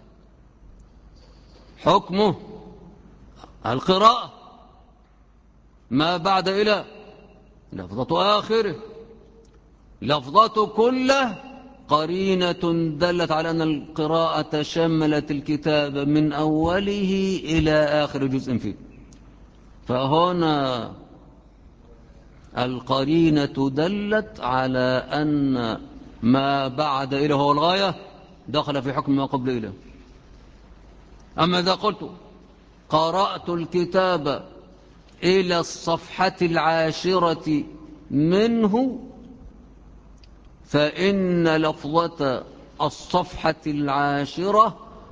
حكمه القراءة، ما بعد إلى لفظة آخره. لفظة كله قرينة دلت على أن القراءة شملت الكتاب من أوله إلى آخر جزء فيه. فهنا القرينة دلت على أن ما بعد إلى هو الغاية دخل في حكم ما قبل إلى. أما إذا قلت قرأت الكتاب إلى الصفحة 10 منه، فإن لفظة الصفحة 10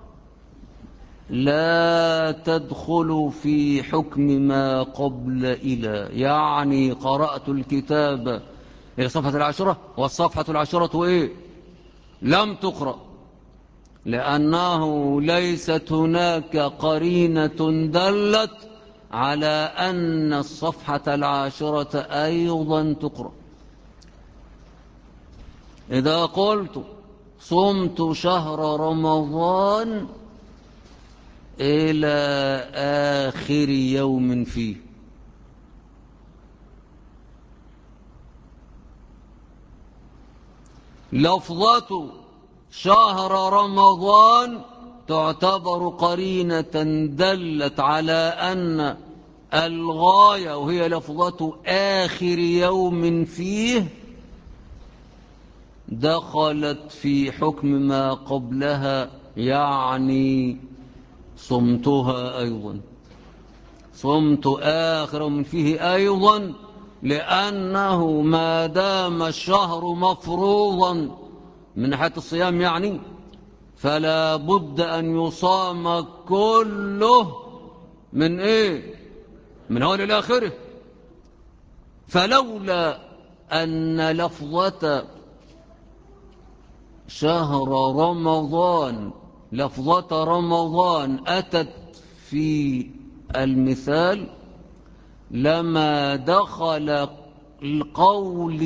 لا تدخل في حكم ما قبل إلى، يعني قرأت الكتاب إلى الصفحة 10 والصفحة 10 إيه؟ لم تقرأ، لأنه ليست هناك قرينة دلت على أن الصفحة 10 أيضا تقرأ. إذا قلت صمت شهر رمضان إلى آخر يوم فيه، لفظة شهر رمضان تعتبر قرينة دلت على أن الغاية وهي لفظة آخر يوم فيه دخلت في حكم ما قبلها، يعني صمتها أيضا، صمت آخر يوم فيه أيضا، لأنه ما دام الشهر مفروضا من ناحية الصيام يعني، فلا بد أن يصام كله من إيه؟ من أول إلى آخره. فلولا أن لفظة شهر رمضان، لفظة رمضان أتت في المثال، لما دخل القول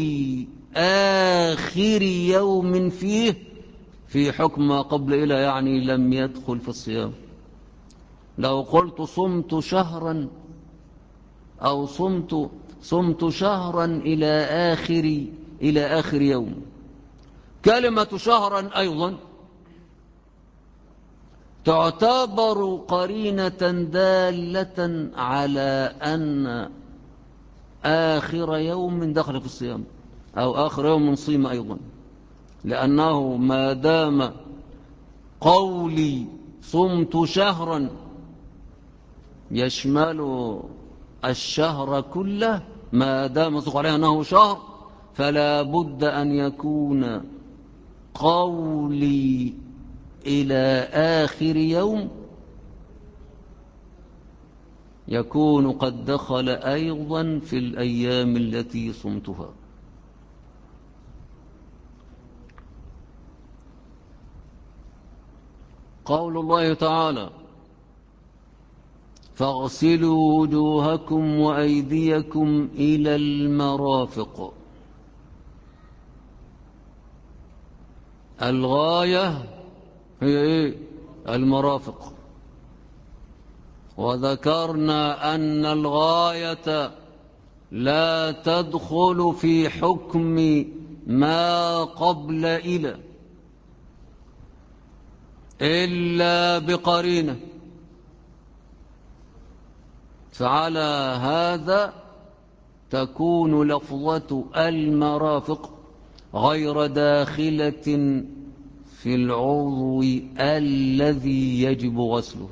آخر يوم فيه في حكم ما قبل إلى، يعني لم يدخل في الصيام. لو قلت صمت شهرا أو صمت شهرا إلى آخر يوم، كلمة شهرا أيضا تعتبر قرينة دالة على أن آخر يوم دخل في الصيام أو آخر يوم صيم أيضا، لأنه ما دام قولي صمت شهرا يشمل الشهر كله، ما دام يصدق عليه أنه شهر، فلا بد أن يكون قولي إلى آخر يوم يكون قد دخل أيضا في الأيام التي صمتها. قول الله تعالى: فاغسلوا وجوهكم وأيديكم إلى المرافق. الغاية هي إيه؟ المرافق. وذكرنا أن الغاية لا تدخل في حكم ما قبل إلا بقرينة، فعلى هذا تكون لفظة المرافق غير داخلة في العضو الذي يجب غسله.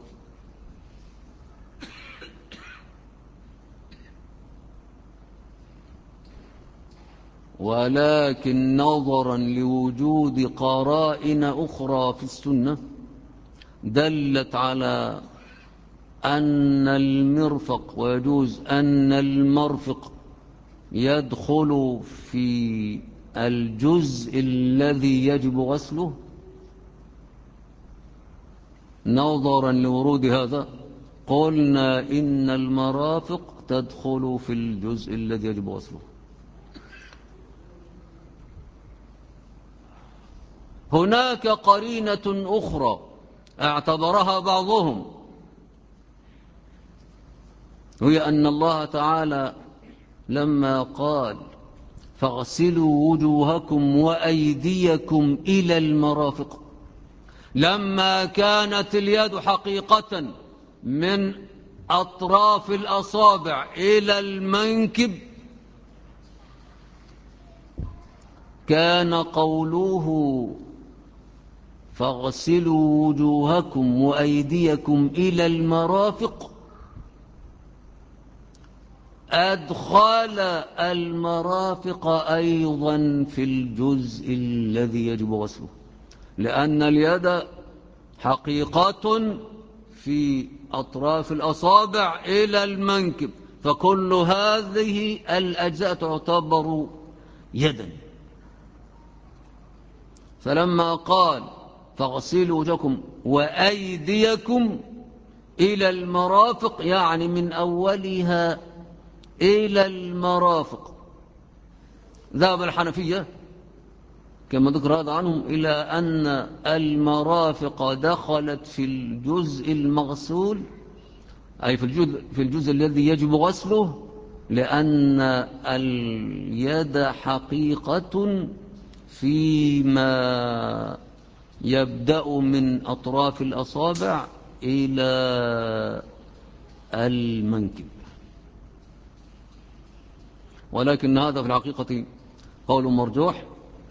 ولكن نظرا لوجود قرائن أخرى في السنة دلت على أن المرفق، ويجوز أن المرفق يدخل في الجزء الذي يجب غسله، نظرا لورود هذا قلنا إن المرافق تدخل في الجزء الذي يجب غسله. هناك قرينة أخرى اعتبرها بعضهم، وهي أن الله تعالى لما قال فاغسلوا وجوهكم وأيديكم إلى المرافق، لما كانت اليد حقيقة من أطراف الأصابع إلى المنكب، كان قوله فاغسلوا وجوهكم وأيديكم إلى المرافق أدخل المرافق أيضا في الجزء الذي يجب غسله، لأن اليد حقيقة في أطراف الأصابع إلى المنكب، فكل هذه الأجزاء تعتبر يدا. فلما قال فاغسلوا وجوهكم وأيديكم إلى المرافق، يعني من أولها إلى المرافق. ذهب الحنفية كما ذكر هذا عنهم إلى أن المرافق دخلت في الجزء المغسول، أي في الجزء الذي يجب غسله، لأن اليد حقيقة فيما يبدأ من أطراف الأصابع إلى المنكب. ولكن هذا في الحقيقة قول مرجوح،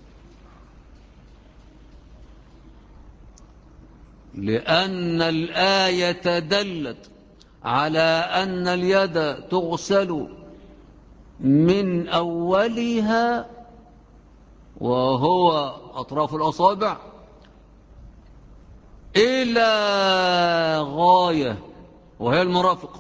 لأن الآية دلت على أن اليد تغسل من أولها وهو أطراف الأصابع إلى غاية وهي المرافق.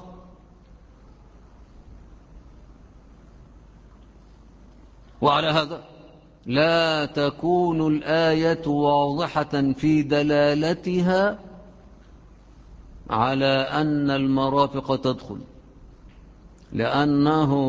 وعلى هذا لا تكون الآية واضحة في دلالتها على أن المرافق تدخل، لأنه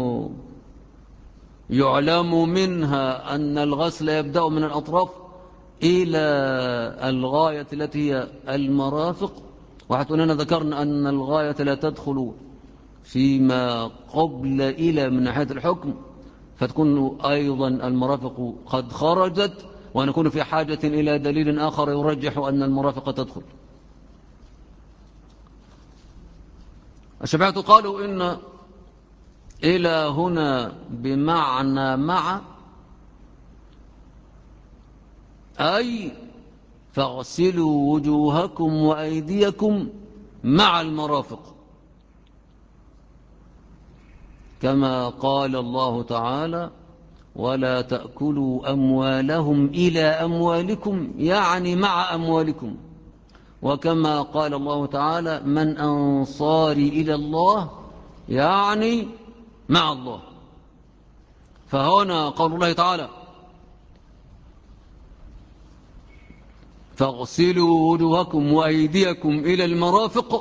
يعلم منها أن الغسل يبدأ من الأطراف إلى الغاية التي هي المرافق. وحتى أننا ذكرنا أن الغاية لا تدخل فيما قبل إلى من ناحية الحكم، فتكون أيضا المرافق قد خرجت، ونكون في حاجة إلى دليل آخر يرجح أن المرافق تدخل. الشافعية قالوا إن إلى هنا بمعنى مع، أي فاغسلوا وجوهكم وأيديكم مع المرافق، كما قال الله تعالى ولا تأكلوا أموالهم إلى أموالكم، يعني مع أموالكم. وكما قال الله تعالى من أنصاري إلى الله، يعني مع الله. فهنا قول الله تعالى فاغسلوا وجوهكم وأيديكم إلى المرافق،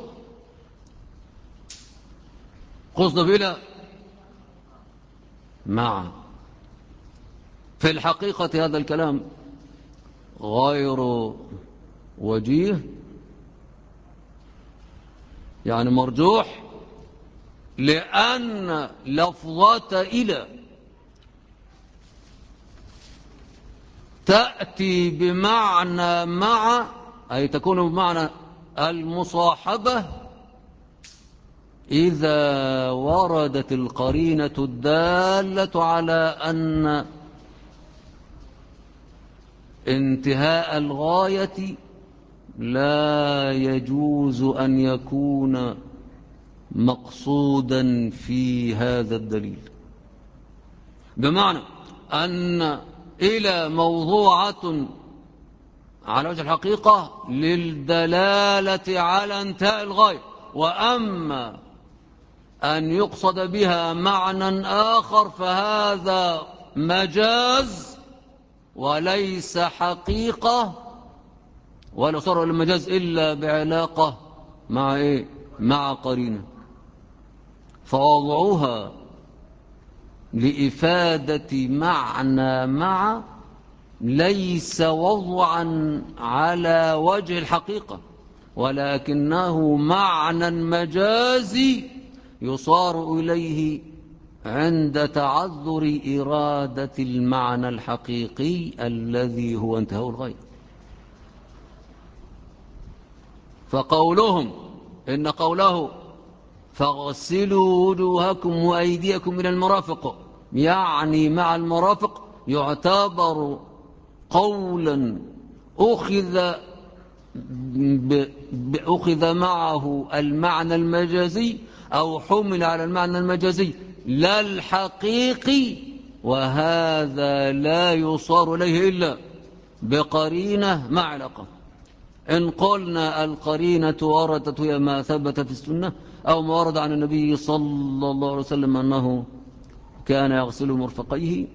قصد بلا مع. في الحقيقة هذا الكلام غير وجيه، يعني مرجوح، لأن لفظة إلى تأتي بمعنى مع، أي تكون بمعنى المصاحبة إذا وردت القرينة الدالة على أن انتهاء الغاية لا يجوز أن يكون مقصودا في هذا الدليل. بمعنى أن إلى موضوعة على وجه الحقيقة للدلالة على انتهاء الغاية، وأما أن يقصد بها معنى آخر فهذا مجاز وليس حقيقة، ولا صار المجاز إلا بعلاقة مع إيه؟ مع قرينة. فوضعوها لإفادة معنى مع ليس وضعا على وجه الحقيقة، ولكنه معنى مجازي يصار إليه عند تعذر إرادة المعنى الحقيقي الذي هو انتهاء الغاية. فقولهم إن قوله فاغسلوا وجوهكم وأيديكم إلى المرافق يعني مع المرافق يعتبر قولا أخذ معه المعنى المجازي أو حمل على المعنى المجازي لا الحقيقي، وهذا لا يصار إليه إلا بقرينة مع علاقة. إن قلنا القرينة وردت هي ما ثبت في السنة أو ما ورد عن النبي صلى الله عليه وسلم أنه كان يغسل مرفقيه،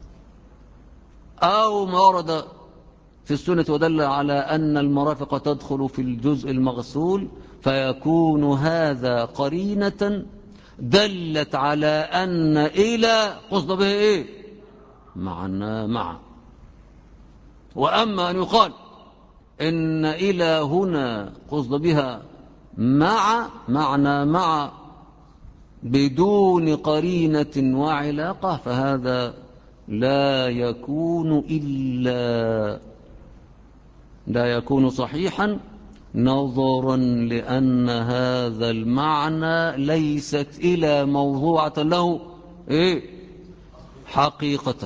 أو ما ورد في السنة ودل على أن المرافق تدخل في الجزء المغسول، فيكون هذا قرينة دلت على أن إلى قصد به إيه؟ معنا مع. وأما أن يقال إن إلى هنا قصد بها مع معنى مع بدون قرينة وعلاقة، فهذا لا يكون صحيحا نظرا لأن هذا المعنى ليست إلى موضوعة له حقيقة.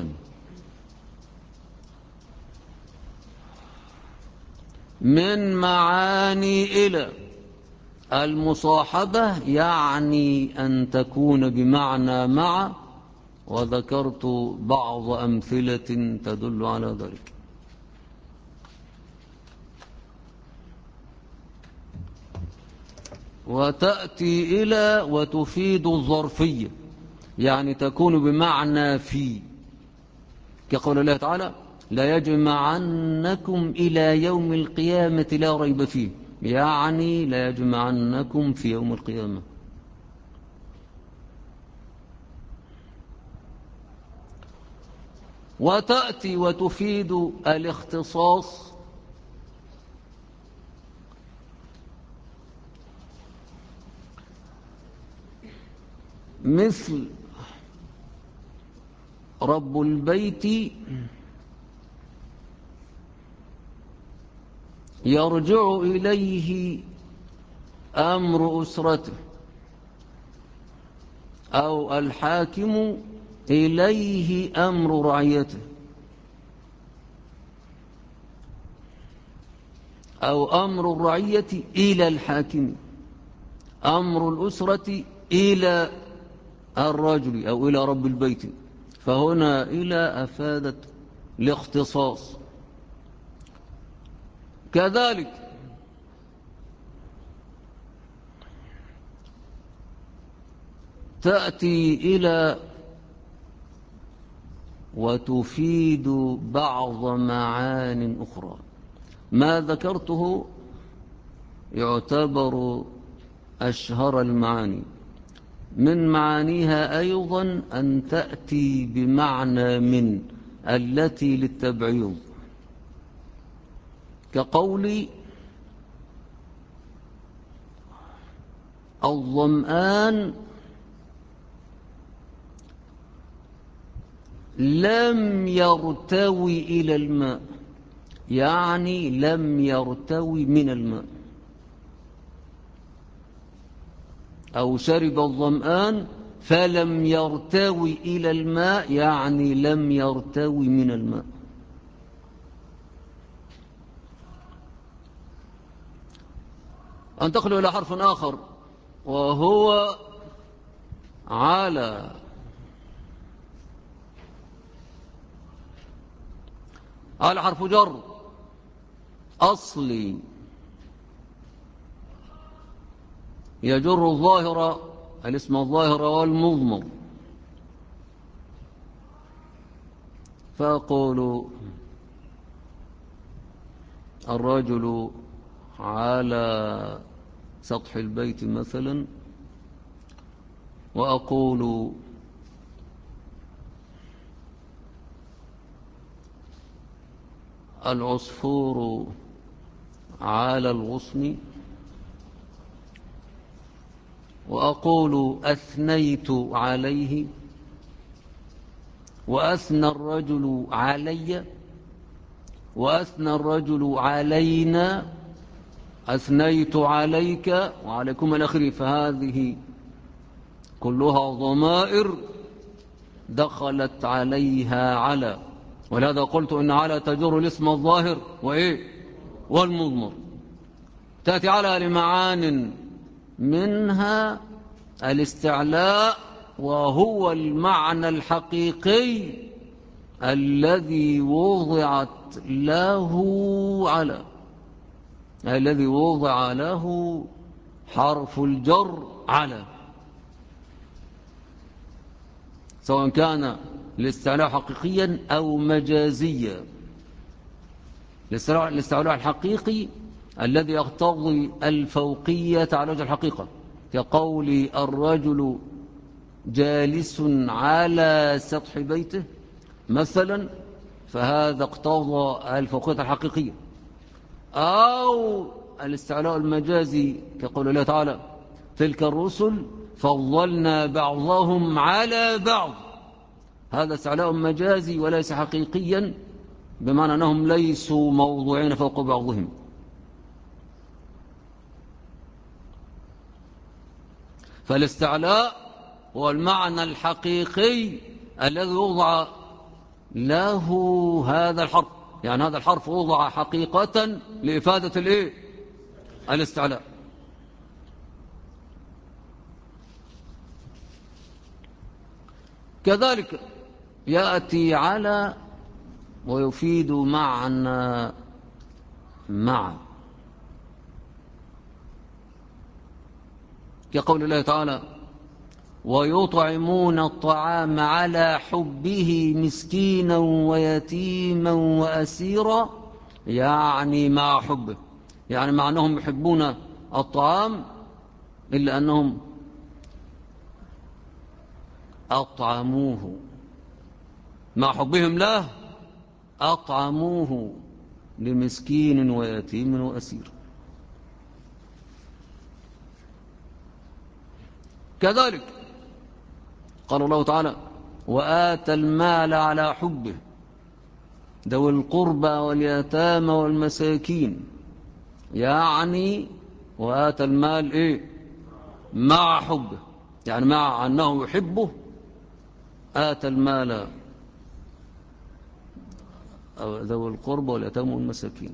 من معاني إلى المصاحبة يعني أن تكون بمعنى مع، وذكرت بعض أمثلة تدل على ذلك. وتأتي إلى وتفيد الظرفية، يعني تكون بمعنى في، كقول الله تعالى لا يجمعنكم إلى يوم القيامة لا ريب فيه، يعني لا يجمعنكم في يوم القيامة. وتأتي وتفيد الاختصاص، مثل رب البيت يرجع إليه أمر أسرته، أو الحاكم إليه أمر رعيته، أو أمر الرعية إلى الحاكم، أمر الأسرة إلى الرجل أو إلى رب البيت. فهنا إلى أفادت الاختصاص. كذلك تأتي إلى وتفيد بعض معان أخرى. ما ذكرته يعتبر أشهر المعاني. من معانيها أيضا أن تأتي بمعنى من التي للتبعيض، كقول الظمآن لم يرتوي إلى الماء، يعني لم يرتوي من الماء. أو شرب الظمآن فلم يرتوي إلى الماء، يعني لم يرتوي من الماء. أنتقل إلى حرف آخر وهو على. على حرف جر أصلي يجر الظاهر، الاسم الظاهر والمضمر. فأقول الرجل على سطح البيت مثلا، وأقول العصفور على الغصن، وأقول أثنيت عليه، وأثنى الرجل علي، وأثنى الرجل علينا، أثنيت عليك وعليكم الأخير. فهذه كلها ضمائر دخلت عليها على، ولهذا قلت إن على تجر الاسم الظاهر والمضمر. تأتي على لمعان منها الاستعلاء، وهو المعنى الحقيقي الذي وضعت له على، الذي وضع له حرف الجر على، سواء كان الاستعلاء حقيقيا أو مجازيا. الاستعلاء الحقيقي الذي يقتضي الفوقية على وجه الحقيقة، كقول الرجل جالس على سطح بيته مثلا، فهذا اقتضى الفوقية الحقيقية. أو الاستعلاء المجازي كقول الله تعالى تلك الرسل فضلنا بعضهم على بعض، هذا استعلاء مجازي وليس حقيقيا، بمعنى أنهم ليسوا موضوعين فوق بعضهم. فالاستعلاء هو المعنى الحقيقي الذي وضع له هذا الحرف، يعني هذا الحرف وضع حقيقة لإفادة الإيه؟ الاستعلاء. كذلك يأتي على ويفيد معنى مع، كقول الله تعالى: ويطعمون الطعام على حبه مسكينا ويتيما وأسيرا، يعني مع حبه، يعني مع أنهم يحبون الطعام إلا أنهم أطعموه، مع حبهم له أطعموه لمسكين ويتيم وأسير. كذلك قال الله تعالى: وآتى المال على حبه ذوي القربى واليتامى والمساكين، يعني وآتى المال إيه؟ مع حبه، يعني مع أنه يحبه آتى المال ذوي القربى واليتامى والمساكين.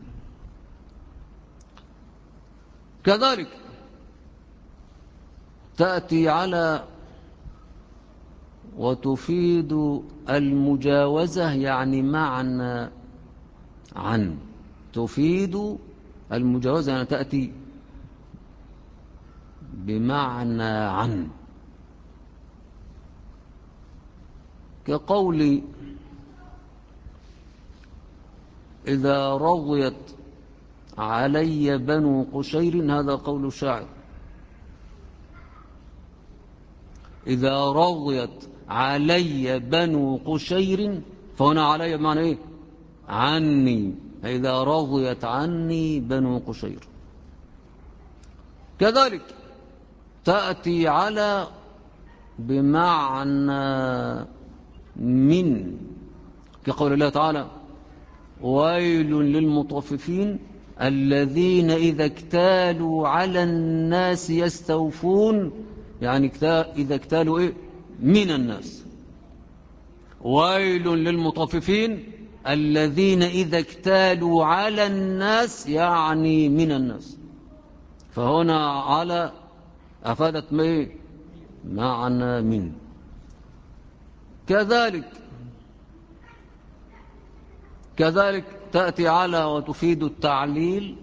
كذلك تأتي على وتفيد المجاوزة، يعني معنى عن، تفيد المجاوزة يعني تأتي بمعنى عن، كقول: إذا رضيت علي بنو قشير، هذا قول الشاعر، إذا رضيت علي بنو قشير، فهنا علي بمعنى إيه؟ عني، إذا رضيت عني بنو قشير. كذلك تأتي على بمعنى من، كقول الله تعالى: ويل للمطففين الذين إذا اكتالوا على الناس يستوفون، يعني إذا اكتالوا إيه؟ من الناس. ويل للمطففين الذين إذا اكتالوا على الناس، يعني من الناس. فهنا على أفادت معنى من. كذلك تأتي على وتفيد التعليل،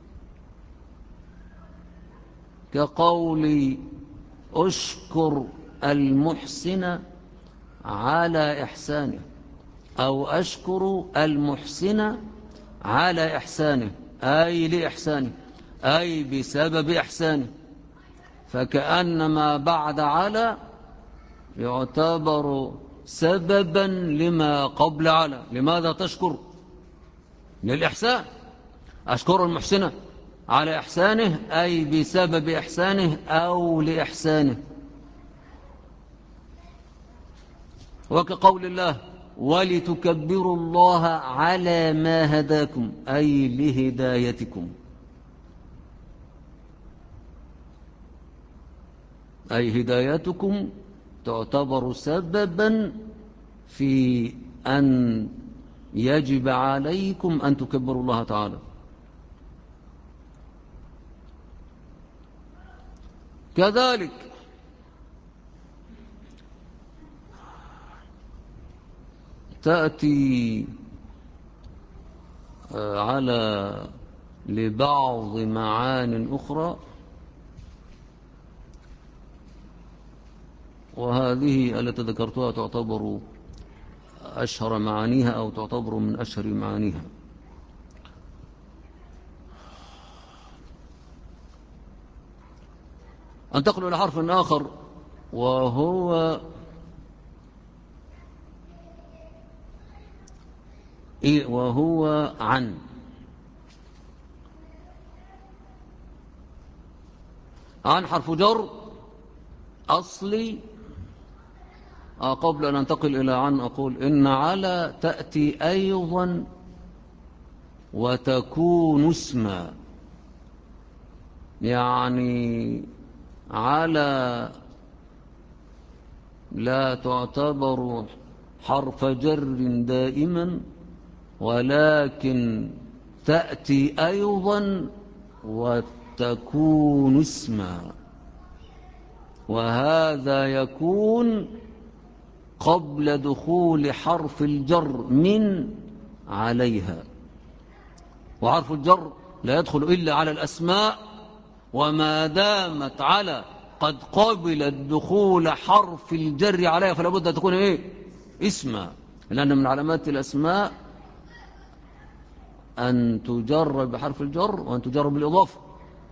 كقول: أشكر المحسن على إحسانه، أو أشكر المحسن على إحسانه، أي لإحسانه، أي بسبب إحسانه. فكأن ما بعد على يعتبر سببا لما قبل على. لماذا تشكر؟ للإحسان. أشكر المحسن على إحسانه، أي بسبب إحسانه أو لإحسانه. وكقول الله: ولتكبروا الله على ما هداكم، أي لهدايتكم، أي هدايتكم تعتبر سببا في أن يجب عليكم أن تكبروا الله تعالى. كذلك تأتي على لبعض معان أخرى، وهذه التي ذكرتها تعتبر أشهر معانيها، أو تعتبر من أشهر معانيها. أنتقل إلى حرف آخر، وهو عن. عن حرف جر أصلي قبل أن أنتقل إلى عن أقول إن على تأتي أيضا وتكون اسما، يعني على لا تعتبر حرف جر دائما، ولكن تأتي أيضا وتكون اسما، وهذا يكون قبل دخول حرف الجر من عليها. وحرف الجر لا يدخل إلا على الأسماء، وما دامت على قد قبل دخول حرف الجر عليها فلا بد أن تكون إيه؟ اسما، لأن من علامات الأسماء أن تجر بحرف الجر وأن تجر بالإضافة،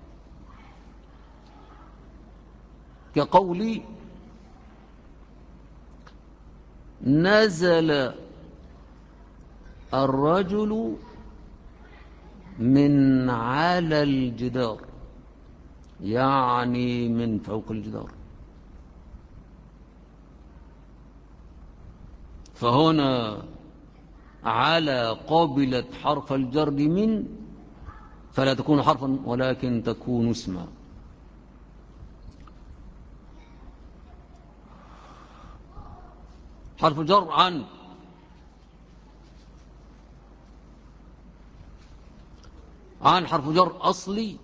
كقولي نزل الرجل من على الجدار، يعني من فوق الجدار. فهنا على قابلت حرف الجر من، فلا تكون حرفا ولكن تكون اسما. حرف الجر عن حرف جر أصلي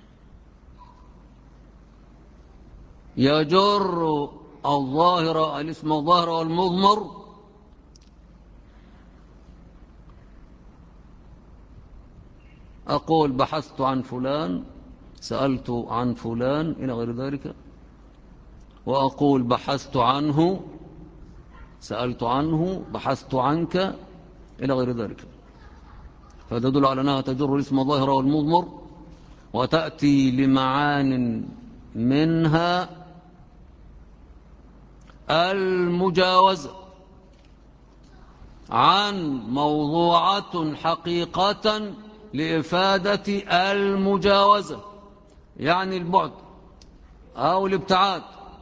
يجر الظاهر، الاسم الظاهر والمضمر، أقول بحثت عن فلان، سألت عن فلان إلى غير ذلك، وأقول بحثت عنه، سألت عنه، بحثت عنك إلى غير ذلك. فتدل على أنها تجر الاسم الظاهر والمضمر، وتأتي لمعان منها المجاوزة عن موضوعة حقيقة لإفادة المجاوزة، يعني البعد أو الابتعاد.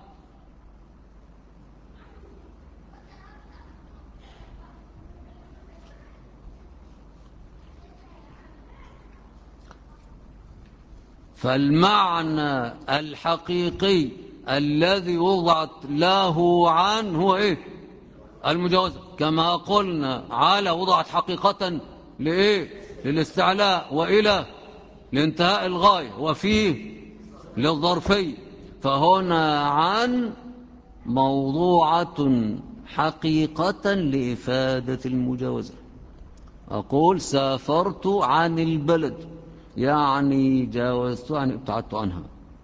فالمعنى الحقيقي الذي وضعت له عن هو إيه؟ المجاوزة. كما قلنا على وضعت حقيقة لإيه؟ للاستعلاء، وإلى لانتهاء الغاية، وفيه للظرفية. فهنا عن موضوعة حقيقة لإفادة المجاوزة. أقول سافرت عن البلد، يعني جاوزت، يعني ابتعدت عنها.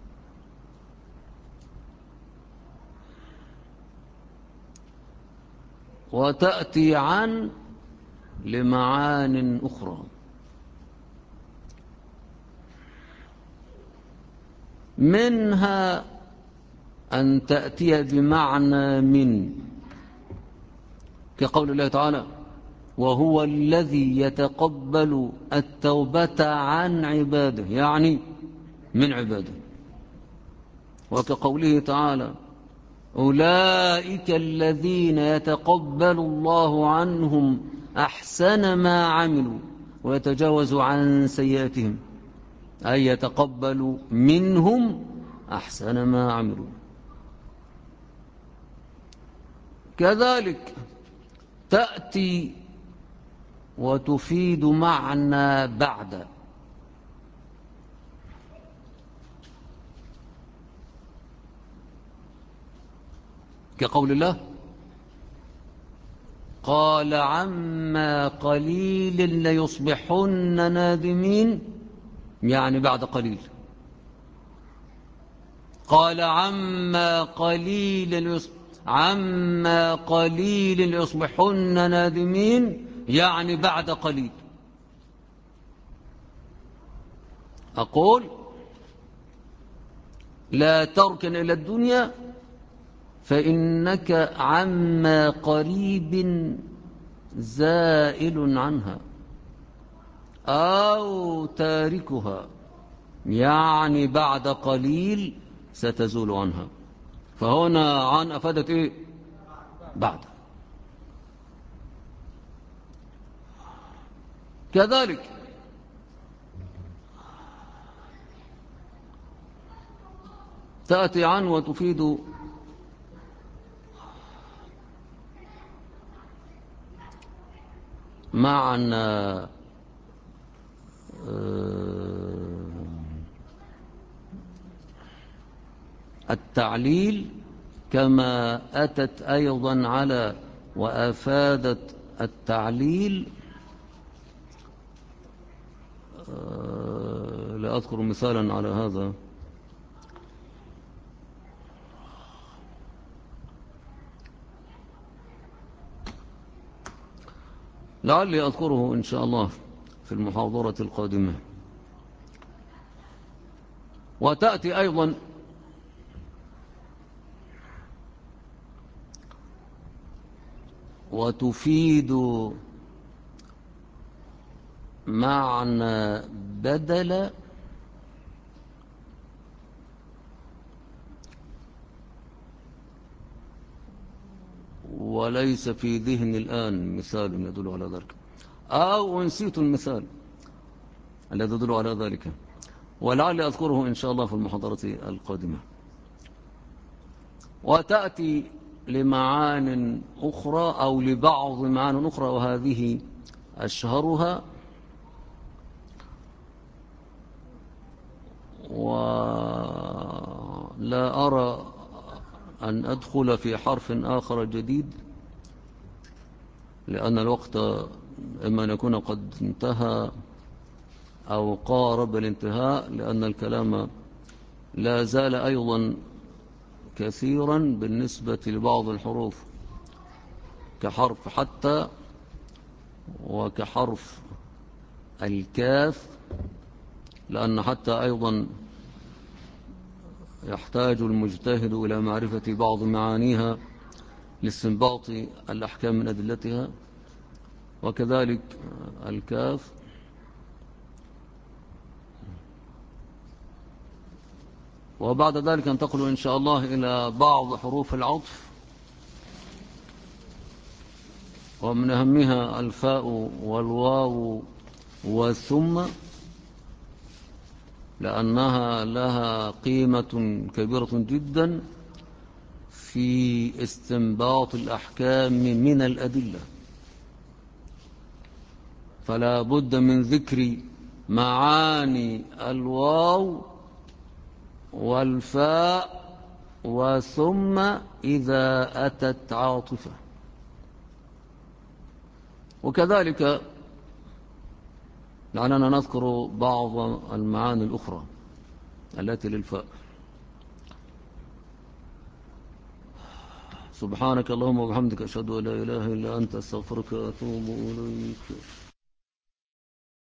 وتأتي عن لمعان أخرى، منها أن تأتي بمعنى من، كقول الله تعالى وهو الذي يتقبل التوبة عن عباده، يعني من عباده. وكقوله تعالى أولئك الذين يتقبل الله عنهم أحسن ما عملوا ويتجاوز عن سيئاتهم، أي يتقبل منهم أحسن ما عملوا. كذلك تأتي وتفيد معنى بعد، كقول الله قال عما قليل ليصبحن نادمين، يعني بعد قليل. قال عما قليل ليصبحن نادمين، يعني بعد قليل. أقول لا تركن إلى الدنيا فإنك عما قريب زائل عنها، أو تاركها، يعني بعد قليل ستزول عنها. فهنا عن أفادت إيه؟ بعد. كذلك تأتي عن وتفيد معنى التعليل، كما أتت أيضا على وأفادت التعليل. لا أذكر مثالا على هذا. لعلي أذكره إن شاء الله في المحاضرة القادمة. وتأتي أيضا وتفيد معنى بدل وليس في ذهن الآن مثال يدل على ذلك، أو نسيت المثال الذي يدل على ذلك، ولعلي أذكره إن شاء الله في المحاضرة القادمة. وتأتي لمعان أخرى أو لبعض معان أخرى، وهذه أشهرها، ولا أرى أن أدخل في حرف آخر جديد، لأن الوقت إما أن يكون قد انتهى أو قارب الانتهاء، لأن الكلام لا زال أيضا كثيرا بالنسبة لبعض الحروف كحرف حتى وكحرف الكاف، لأن حتى أيضا يحتاج المجتهد إلى معرفة بعض معانيها لاستنباط الأحكام من أدلتها، وكذلك الكاف. وبعد ذلك ننتقل إن شاء الله إلى بعض حروف العطف، ومن أهمها الفاء والواو والثم، لأنها لها قيمة كبيرة جدا في استنباط الأحكام من الأدلة، فلا بد من ذكر معاني الواو والفاء وثم إذا أتت عاطفة. وكذلك لعلنا نذكر بعض المعاني الأخرى التي للفاء. سبحانك اللهم وبحمدك، أشهد أن لا إله إلا أنت، أستغفرك وأتوب إليك.